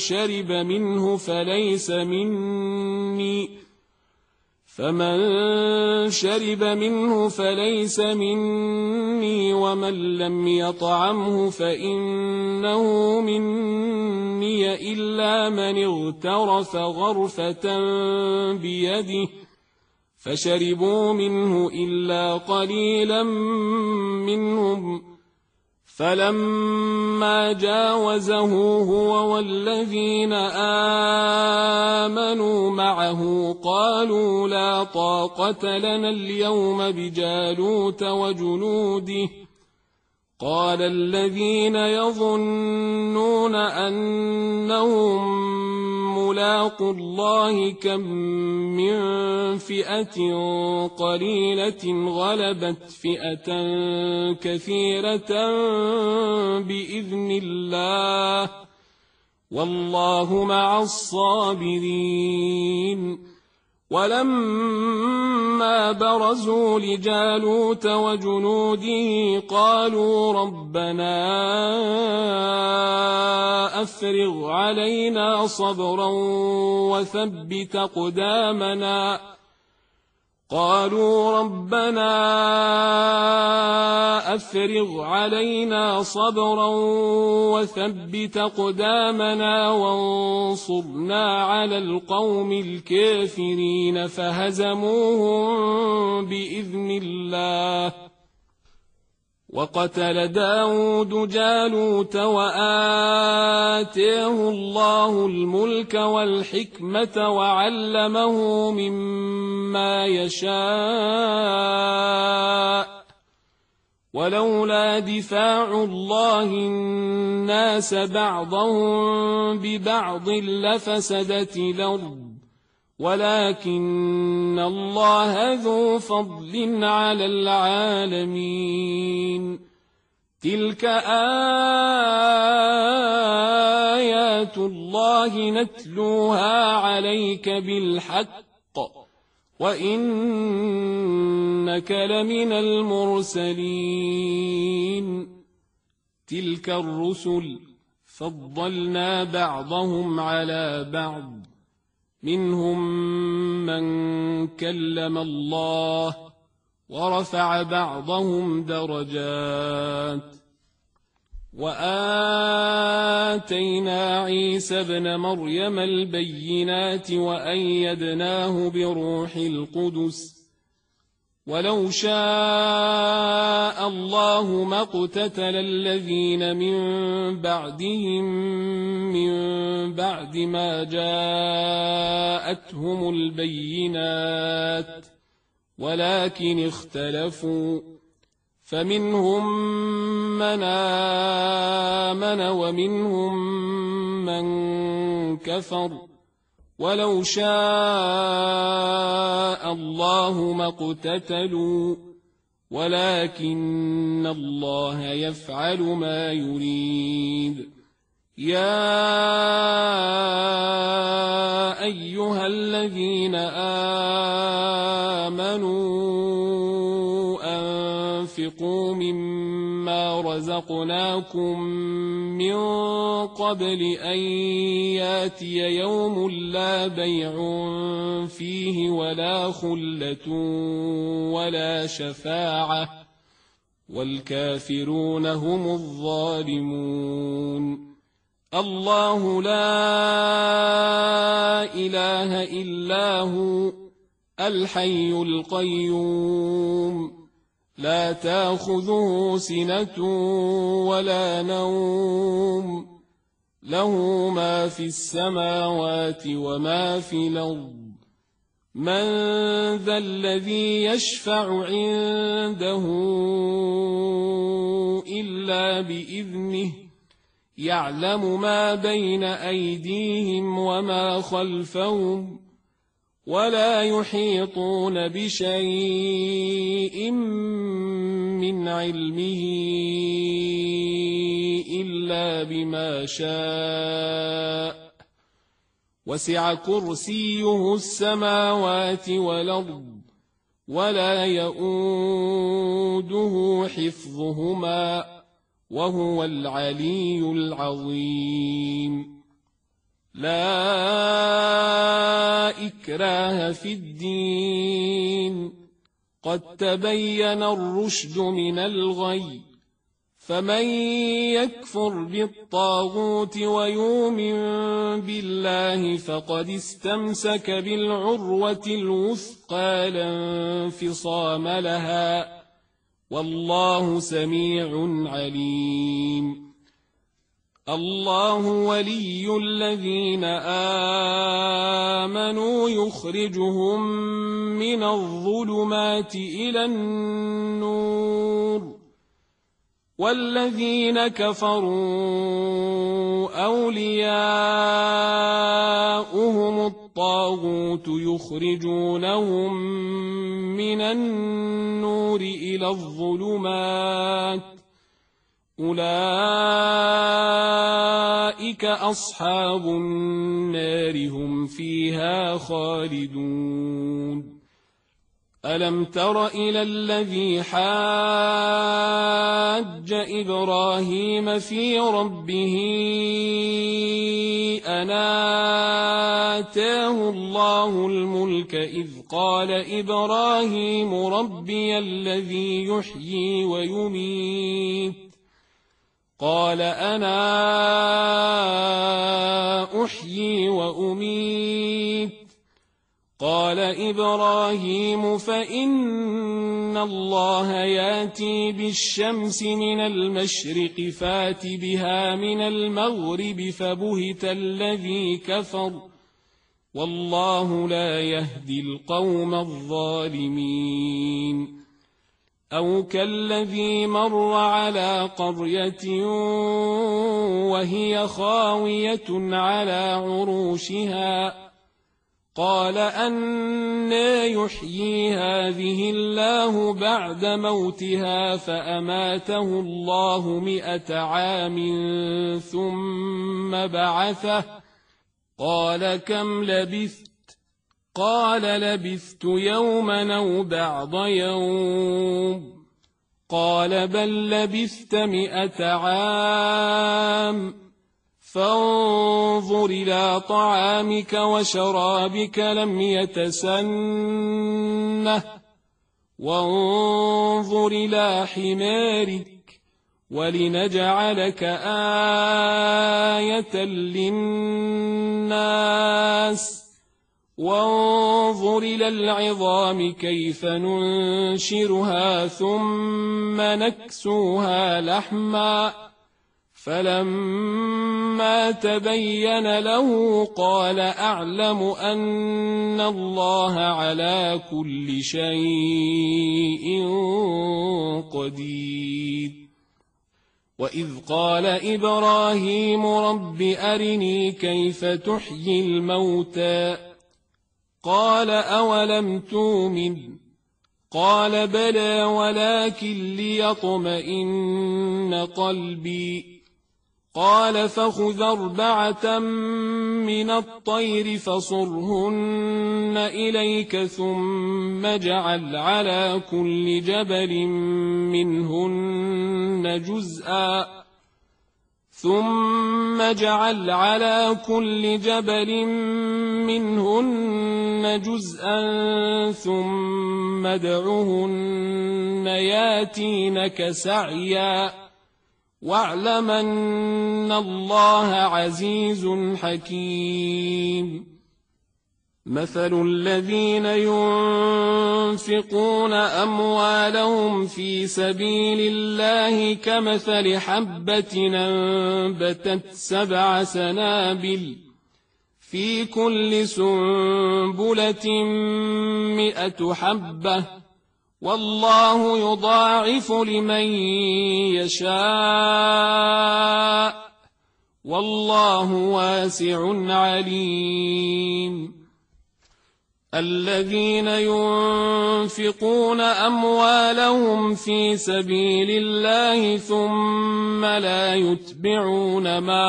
شرب منه فليس مني ومن لم يطعمه فإنه مني إلا من اغترف غرفة بيده فشربوا منه إلا قليلا منهم فلما جاوزه هو والذين آمنوا معه قالوا لا طاقة لنا اليوم بجالوت وجنوده قال الذين يظنون أنهم ملاقوا الله كم من فئة قليلة غلبت فئة كثيرة بإذن الله والله مع الصابرين ولما برزوا لجالوت وجنوده قالوا ربنا أفرغ علينا صبرا وثبت أقدامنا وانصرنا على القوم الكافرين فهزموهم بإذن الله. وقتل داود جالوت وآتاه الله الملك والحكمة وعلمه مما يشاء ولولا دفاع الله الناس بعضهم ببعض لفسدت الأرض ولكن الله ذو فضل على العالمين. تلك آيات الله نتلوها عليك بالحق وإنك لمن المرسلين. تلك الرسل فضلنا بعضهم على بعض منهم من كلم الله ورفع بعضهم درجات. وآتينا عيسى ابن مريم البينات وأيدناه بروح القدس ولو شاء الله ما اقتتل الذين من بعدهم من بعد ما جاءتهم البينات ولكن اختلفوا فمنهم من آمن ومنهم من كفر ولو شاء الله ما اقتتلوا ولكن الله يفعل ما يريد. يا أيها الذين آمنوا أنفقوا مما رزقناكم من قبل أن ياتي يوم لا بيع فيه ولا خلة ولا شفاعة والكافرون هم الظالمون. الله لا إله إلا هو الحي القيوم لا تأخذه سنة ولا نوم له ما في السماوات وما في الأرض. من ذا الذي يشفع عنده إلا بإذنه يعلم ما بين أيديهم وما خلفهم ولا يحيطون بشيء من علمه إلا بما شاء وسع كرسيه السماوات والأرض ولا يؤوده حفظهما وهو العلي العظيم. لا إكراه في الدين قد تبين الرشد من الغي فمن يكفر بالطاغوت ويؤمن بالله فقد استمسك بالعروة الوثقى لا انفصام لها والله سميع عليم. الله ولي الذين آمنوا يخرجهم من الظلمات إلى النور والذين كفروا أولياؤهم الطاغوت يخرجونهم من النور إلى الظلمات أولئك أصحاب النار هم فيها خالدون ألم تر إلى الذي حاج إبراهيم في ربه أن آتاه الله الملك إذ قال إبراهيم ربي الذي يحيي ويميت قال أنا أحيي وأميت قال إبراهيم فإن الله ياتي بالشمس من المشرق فات بها من المغرب فبهت الذي كفر والله لا يهدي القوم الظالمين أو كالذي مر على قرية وهي خاوية على عروشها قال أنى يحيي هذه الله بعد موتها فأماته الله 100 عام ثم بعثه قال كم لبثت قال لبثت يوما أو بعض يوم قال بل لبثت 100 عام فانظر إلى طعامك وشرابك لم يتسنه وانظر إلى حمارك ولنجعلك آية للناس وانظر إلى العظام كيف ننشرها ثم نكسوها لحما فلما تبين له قال أعلم أن الله على كل شيء قدير وإذ قال إبراهيم رب أرني كيف تحيي الموتى قال أولم تؤمن قال بلى ولكن ليطمئن قلبي قال فخذ 4 من الطير فصرهن إليك ثم اجعل على كل جبل منهن جزءا ثم ادعهن ياتينك سعيا واعلم أن الله عزيز حكيم مثل الذين ينفقون أموالهم في سبيل الله كمثل حبة أنبتت 7 سنابل في كل سنبلة 100 حبة والله يضاعف لمن يشاء والله واسع عليم الذين ينفقون أموالهم في سبيل الله ثم لا يتبعون ما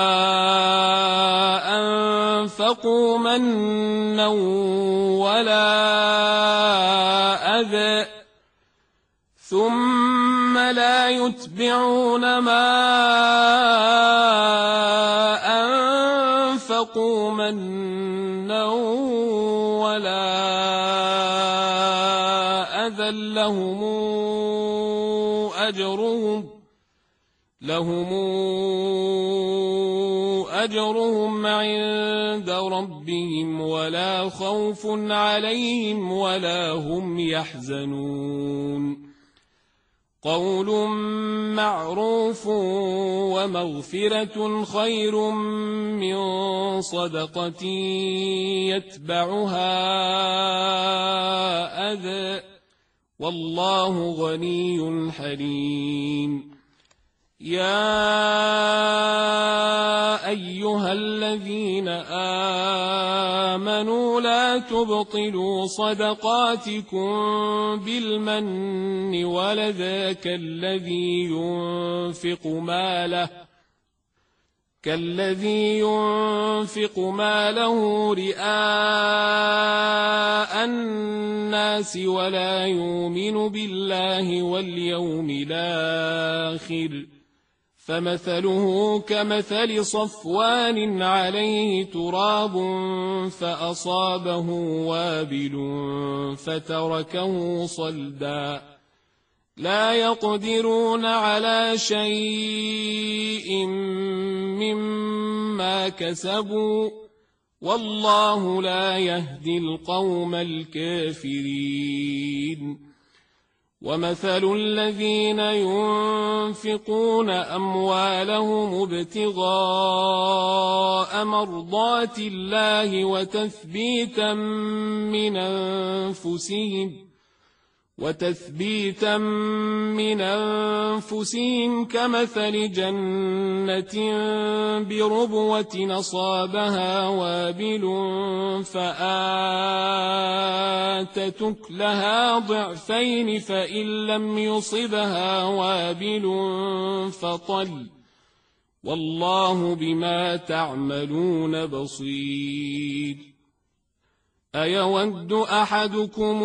أنفقوا منا ولا أذى لهم أجرهم عند ربهم ولا خوف عليهم ولا هم يحزنون قول معروف ومغفرة خير من صدقة يتبعها أذى والله غني حليم يا أيها الذين آمنوا لا تبطلوا صدقاتكم بالمن والأذى كالذي ينفق ماله رئاء الناس ولا يؤمن بالله واليوم الآخر فمثله كمثل صفوان عليه تراب فأصابه وابل فتركه صلدا لا يقدرون على شيء مما كسبوا والله لا يهدي القوم الكافرين ومثل الذين ينفقون أموالهم ابتغاء مرضات الله وتثبيتا من أنفسهم كمثل جنة بربوة أصابها وابل فآتت أكلها ضعفين فإن لم يصبها وابل فطل والله بما تعملون بصير أيود أحدكم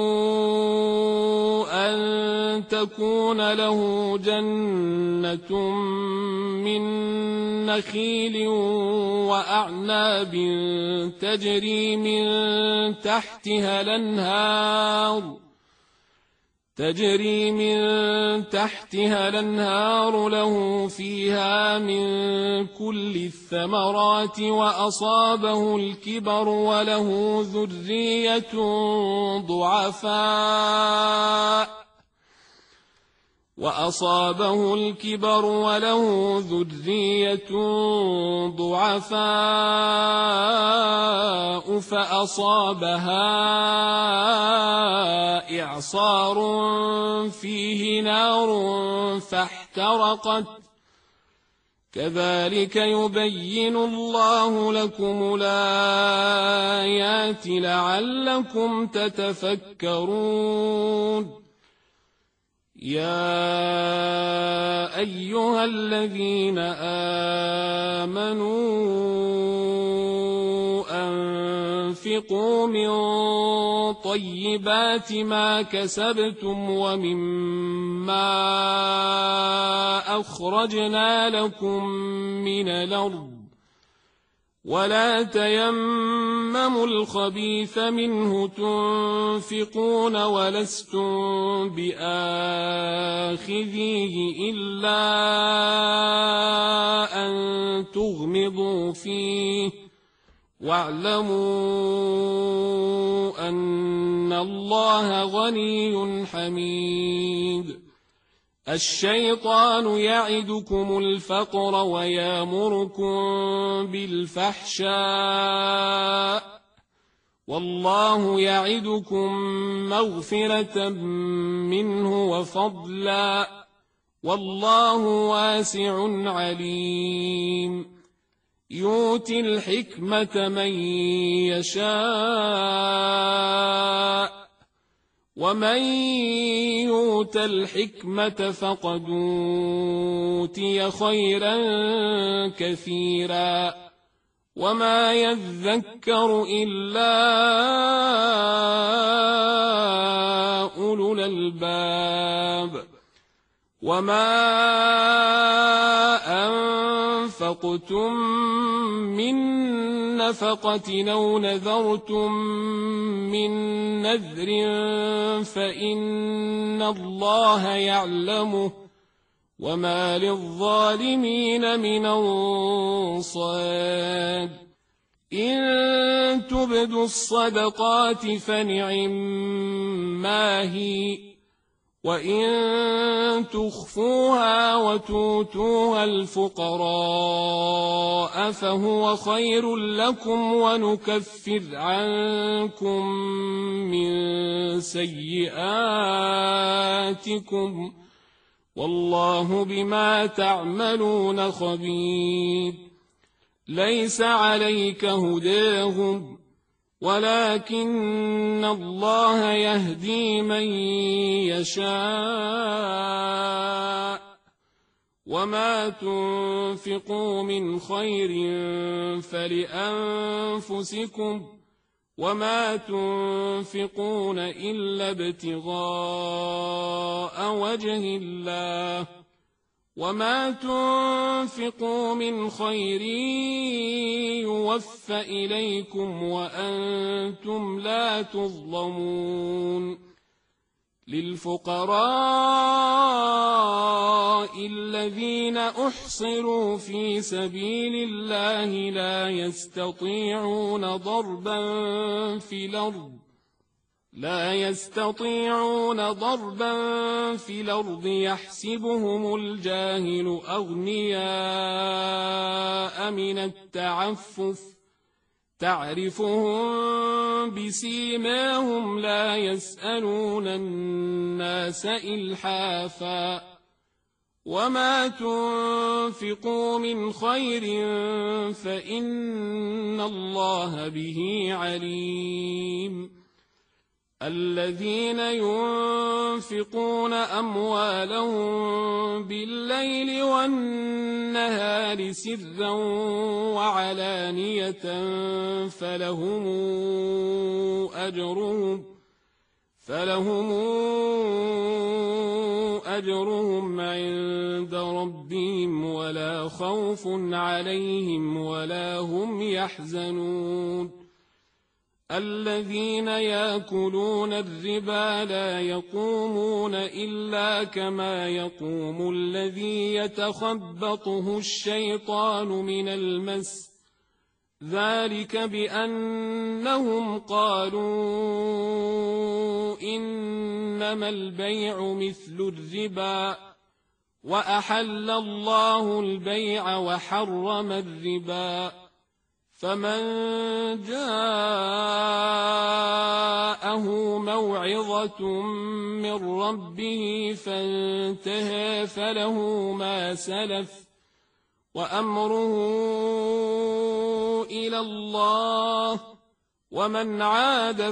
أن تكون له جنة من نخيل وأعناب تجري من تحتها الأنهار له فيها من كل الثمرات وأصابه الكبر وله ذرية ضعفاء فأصابها إعصار فيه نار فاحترقت كذلك يبين الله لكم الآيات لعلكم تتفكرون يا أيها الذين آمنوا أنفقوا من طيبات ما كسبتم ومما أخرجنا لكم من الأرض ولا تيمموا الخبيث منه تنفقون ولستم بآخذيه إلا أن تغمضوا فيه واعلموا أن الله غني حميد الشيطان يعدكم الفقر ويامركم بالفحشاء والله يعدكم مغفرة منه وفضلا والله واسع عليم يؤتي الحكمة من يشاء ومن يؤت الحكمة فقد أوتي خيرا كثيرا وما يذكر إلا أولو الألباب وما أنفقتم من نفقة أو نذرتم من نذر فإن الله يعلمه وما للظالمين من أنصار إن تبدوا الصدقات فنعما هي وإن تخفوها وتؤتوها الفقراء فهو خير لكم ونكفر عنكم من سيئاتكم والله بما تعملون خبير. ليس عليك هداهم ولكن الله يهدي من يشاء، وما تنفقوا من خير فلأنفسكم، وما تنفقون إلا ابتغاء وجه الله، وما تنفقوا من خير يوفى إليكم وأنتم لا تظلمون. للفقراء الذين أحصروا في سبيل الله لا يستطيعون ضربا في الأرض يحسبهم الجاهل أغنياء من التعفف، تعرفهم بسيماهم لا يسألون الناس إلحافا، وما تنفقوا من خير فإن الله به عليم. الذين ينفقون أموالهم بالليل والنهار سرا وعلانية فلهم أجرهم عند ربهم ولا خوف عليهم ولا هم يحزنون. الذين يأكلون الربا لا يقومون إلا كما يقوم الذي يتخبطه الشيطان من المس، ذلك بأنهم قالوا إنما البيع مثل الربا، وأحل الله البيع وحرم الربا. فمن جاءه موعظة من ربه فانتهى فله ما سلف وأمره إلى الله، ومن عاد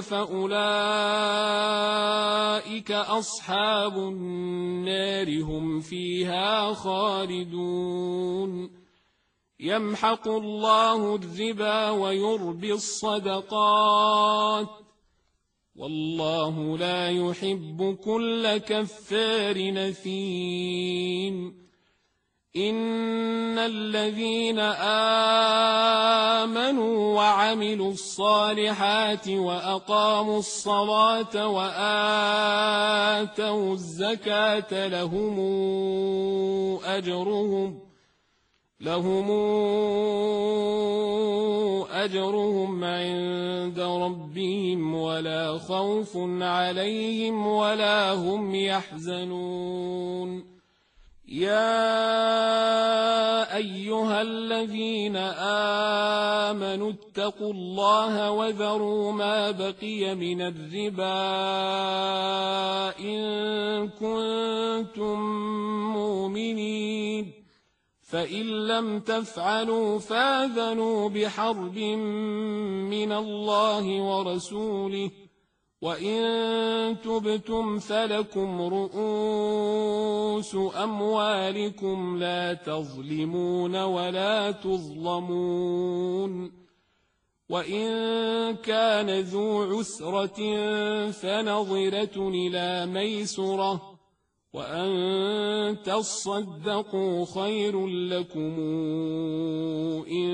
فأولئك أصحاب النار هم فيها خالدون. يمحق الله الربا ويربي الصدقات، والله لا يحب كل كفار نثيم. إن الذين آمنوا وعملوا الصالحات وأقاموا الصلاة وآتوا الزكاة لهم أجرهم عند ربهم ولا خوف عليهم ولا هم يحزنون. يا أيها الذين آمنوا اتقوا الله وذروا ما بقي من الربا إن كنتم مؤمنين، فإن لم تفعلوا فآذنوا بحرب من الله ورسوله، وإن تبتم فلكم رؤوس أموالكم لا تظلمون ولا تظلمون. وإن كان ذو عسرة فنظرة إلى ميسرة، وأن تصدقوا خير لكم إن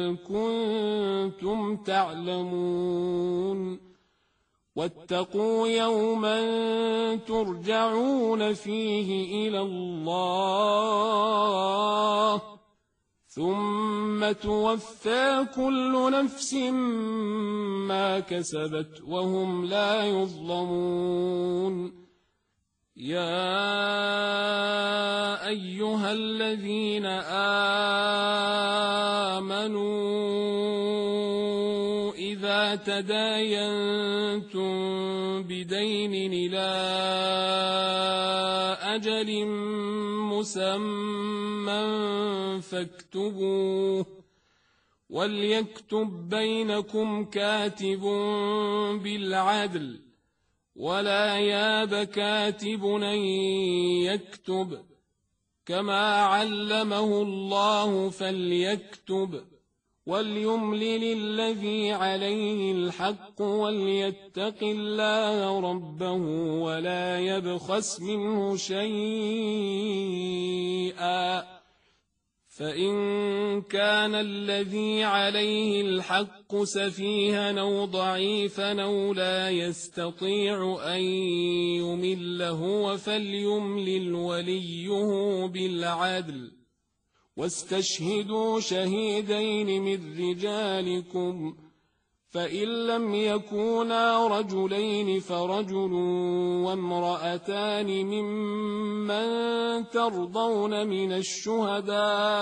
كنتم تعلمون. واتقوا يوما ترجعون فيه إلى الله ثم توفى كل نفس ما كسبت وهم لا يظلمون. يا أيها الذين آمنوا إذا إذا تداينتم بدين إلى أجل مسمى فاكتبوه وليكتب بينكم كاتب بالعدل ولا ياب كاتب أن يكتب كما علمه الله فليكتب وليملل الذي عليه الحق وليتق الله ربه ولا يبخس منه شيئا فإن كان الذي عليه الحق سفيها أو ضعيفا أو لا يستطيع أن يمل هو فليملل وليه بالعدل واستشهدوا شهيدين من رجالكم فإن لم يكونا رجلين فرجل وامرأتان ممن ترضون من الشهداء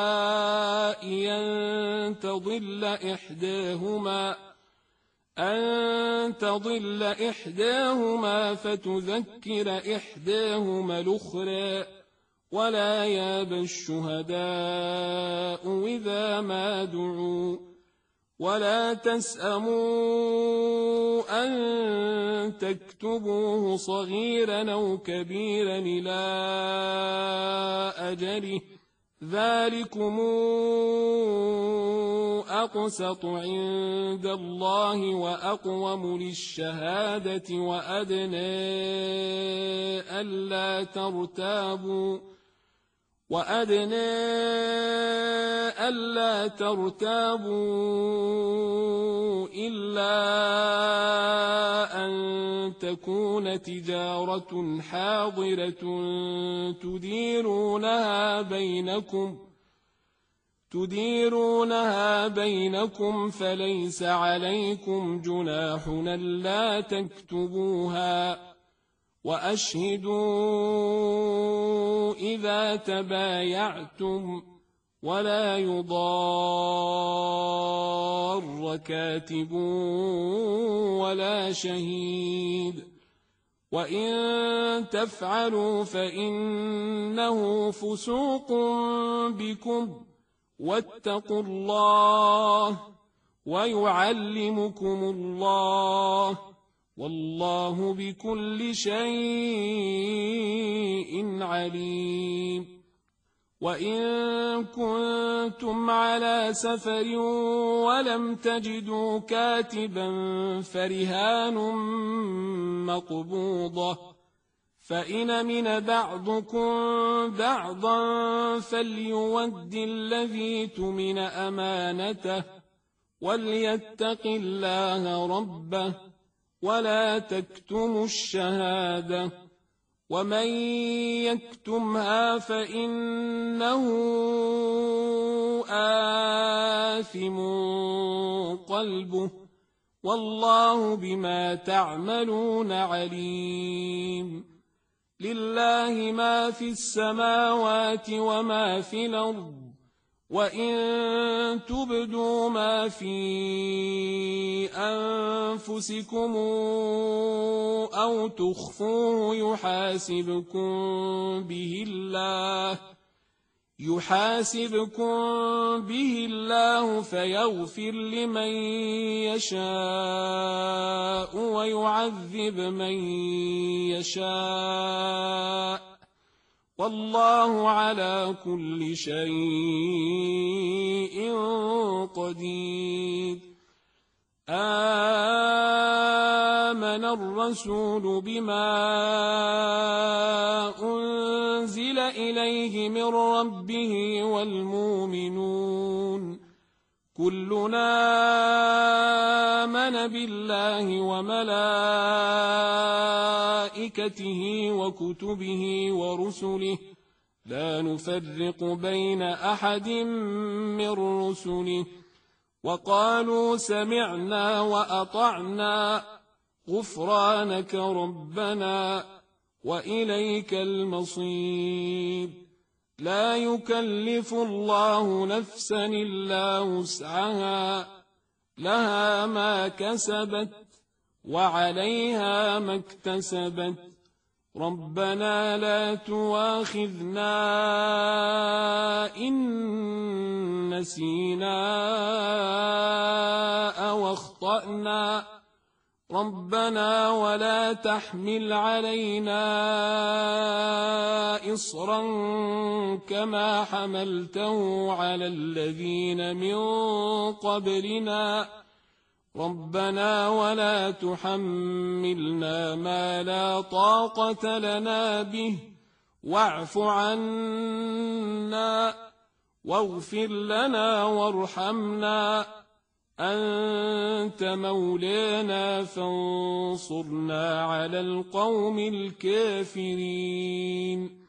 أن تضل إحداهما فتذكر إحداهما الأخرى ولا يابى الشهداء إذا ما دعوا ولا تسأموا أن تكتبوه صغيرا أو كبيرا إلى أجله ذلكم أقسط عند الله وأقوم للشهادة وأدنى ألا ترتابوا إلا أن تكون تجارة حاضرة تديرونها بينكم فليس عليكم جناح ألا تكتبوها وأشهدوا إذا تبايعتم ولا يضار كاتب ولا شهيد وإن تفعلوا فإنه فسوق بكم واتقوا الله ويعلمكم الله والله بكل شيء عليم وإن كنتم على سفر ولم تجدوا كاتبا فرهان مقبوضة فإن أمن بعضكم بعضا فليود الذي اؤتمن أمانته وليتق الله ربه ولا تكتموا الشهادة ومن يكتمها فإنه آثم قلبه والله بما تعملون عليم لله ما في السماوات وما في الأرض وإن تبدوا ما في أنفسكم أو تخفوه يحاسبكم به الله فيغفر لمن يشاء ويعذب من يشاء والله على كل شيء قدير آمن الرسول بما أنزل إليه من ربه والمؤمنون كلنا آمن بالله وملائكته وكتبه ورسله لا نفرق بين أحد من رسله وقالوا سمعنا وأطعنا غفرانك ربنا وإليك المصير لا يكلف الله نفسا إلا وسعها لها ما كسبت وعليها ما اكتسبت. ربنا لا تؤاخذنا إن نسينا أو أخطأنا. ربنا ولا تحمل علينا إصرا كما حملته على الذين من قبلنا. ربنا ولا تحملنا ما لا طاقة لنا به واعف عنا واغفر لنا وارحمنا أنت مولانا فانصرنا على القوم الكافرين.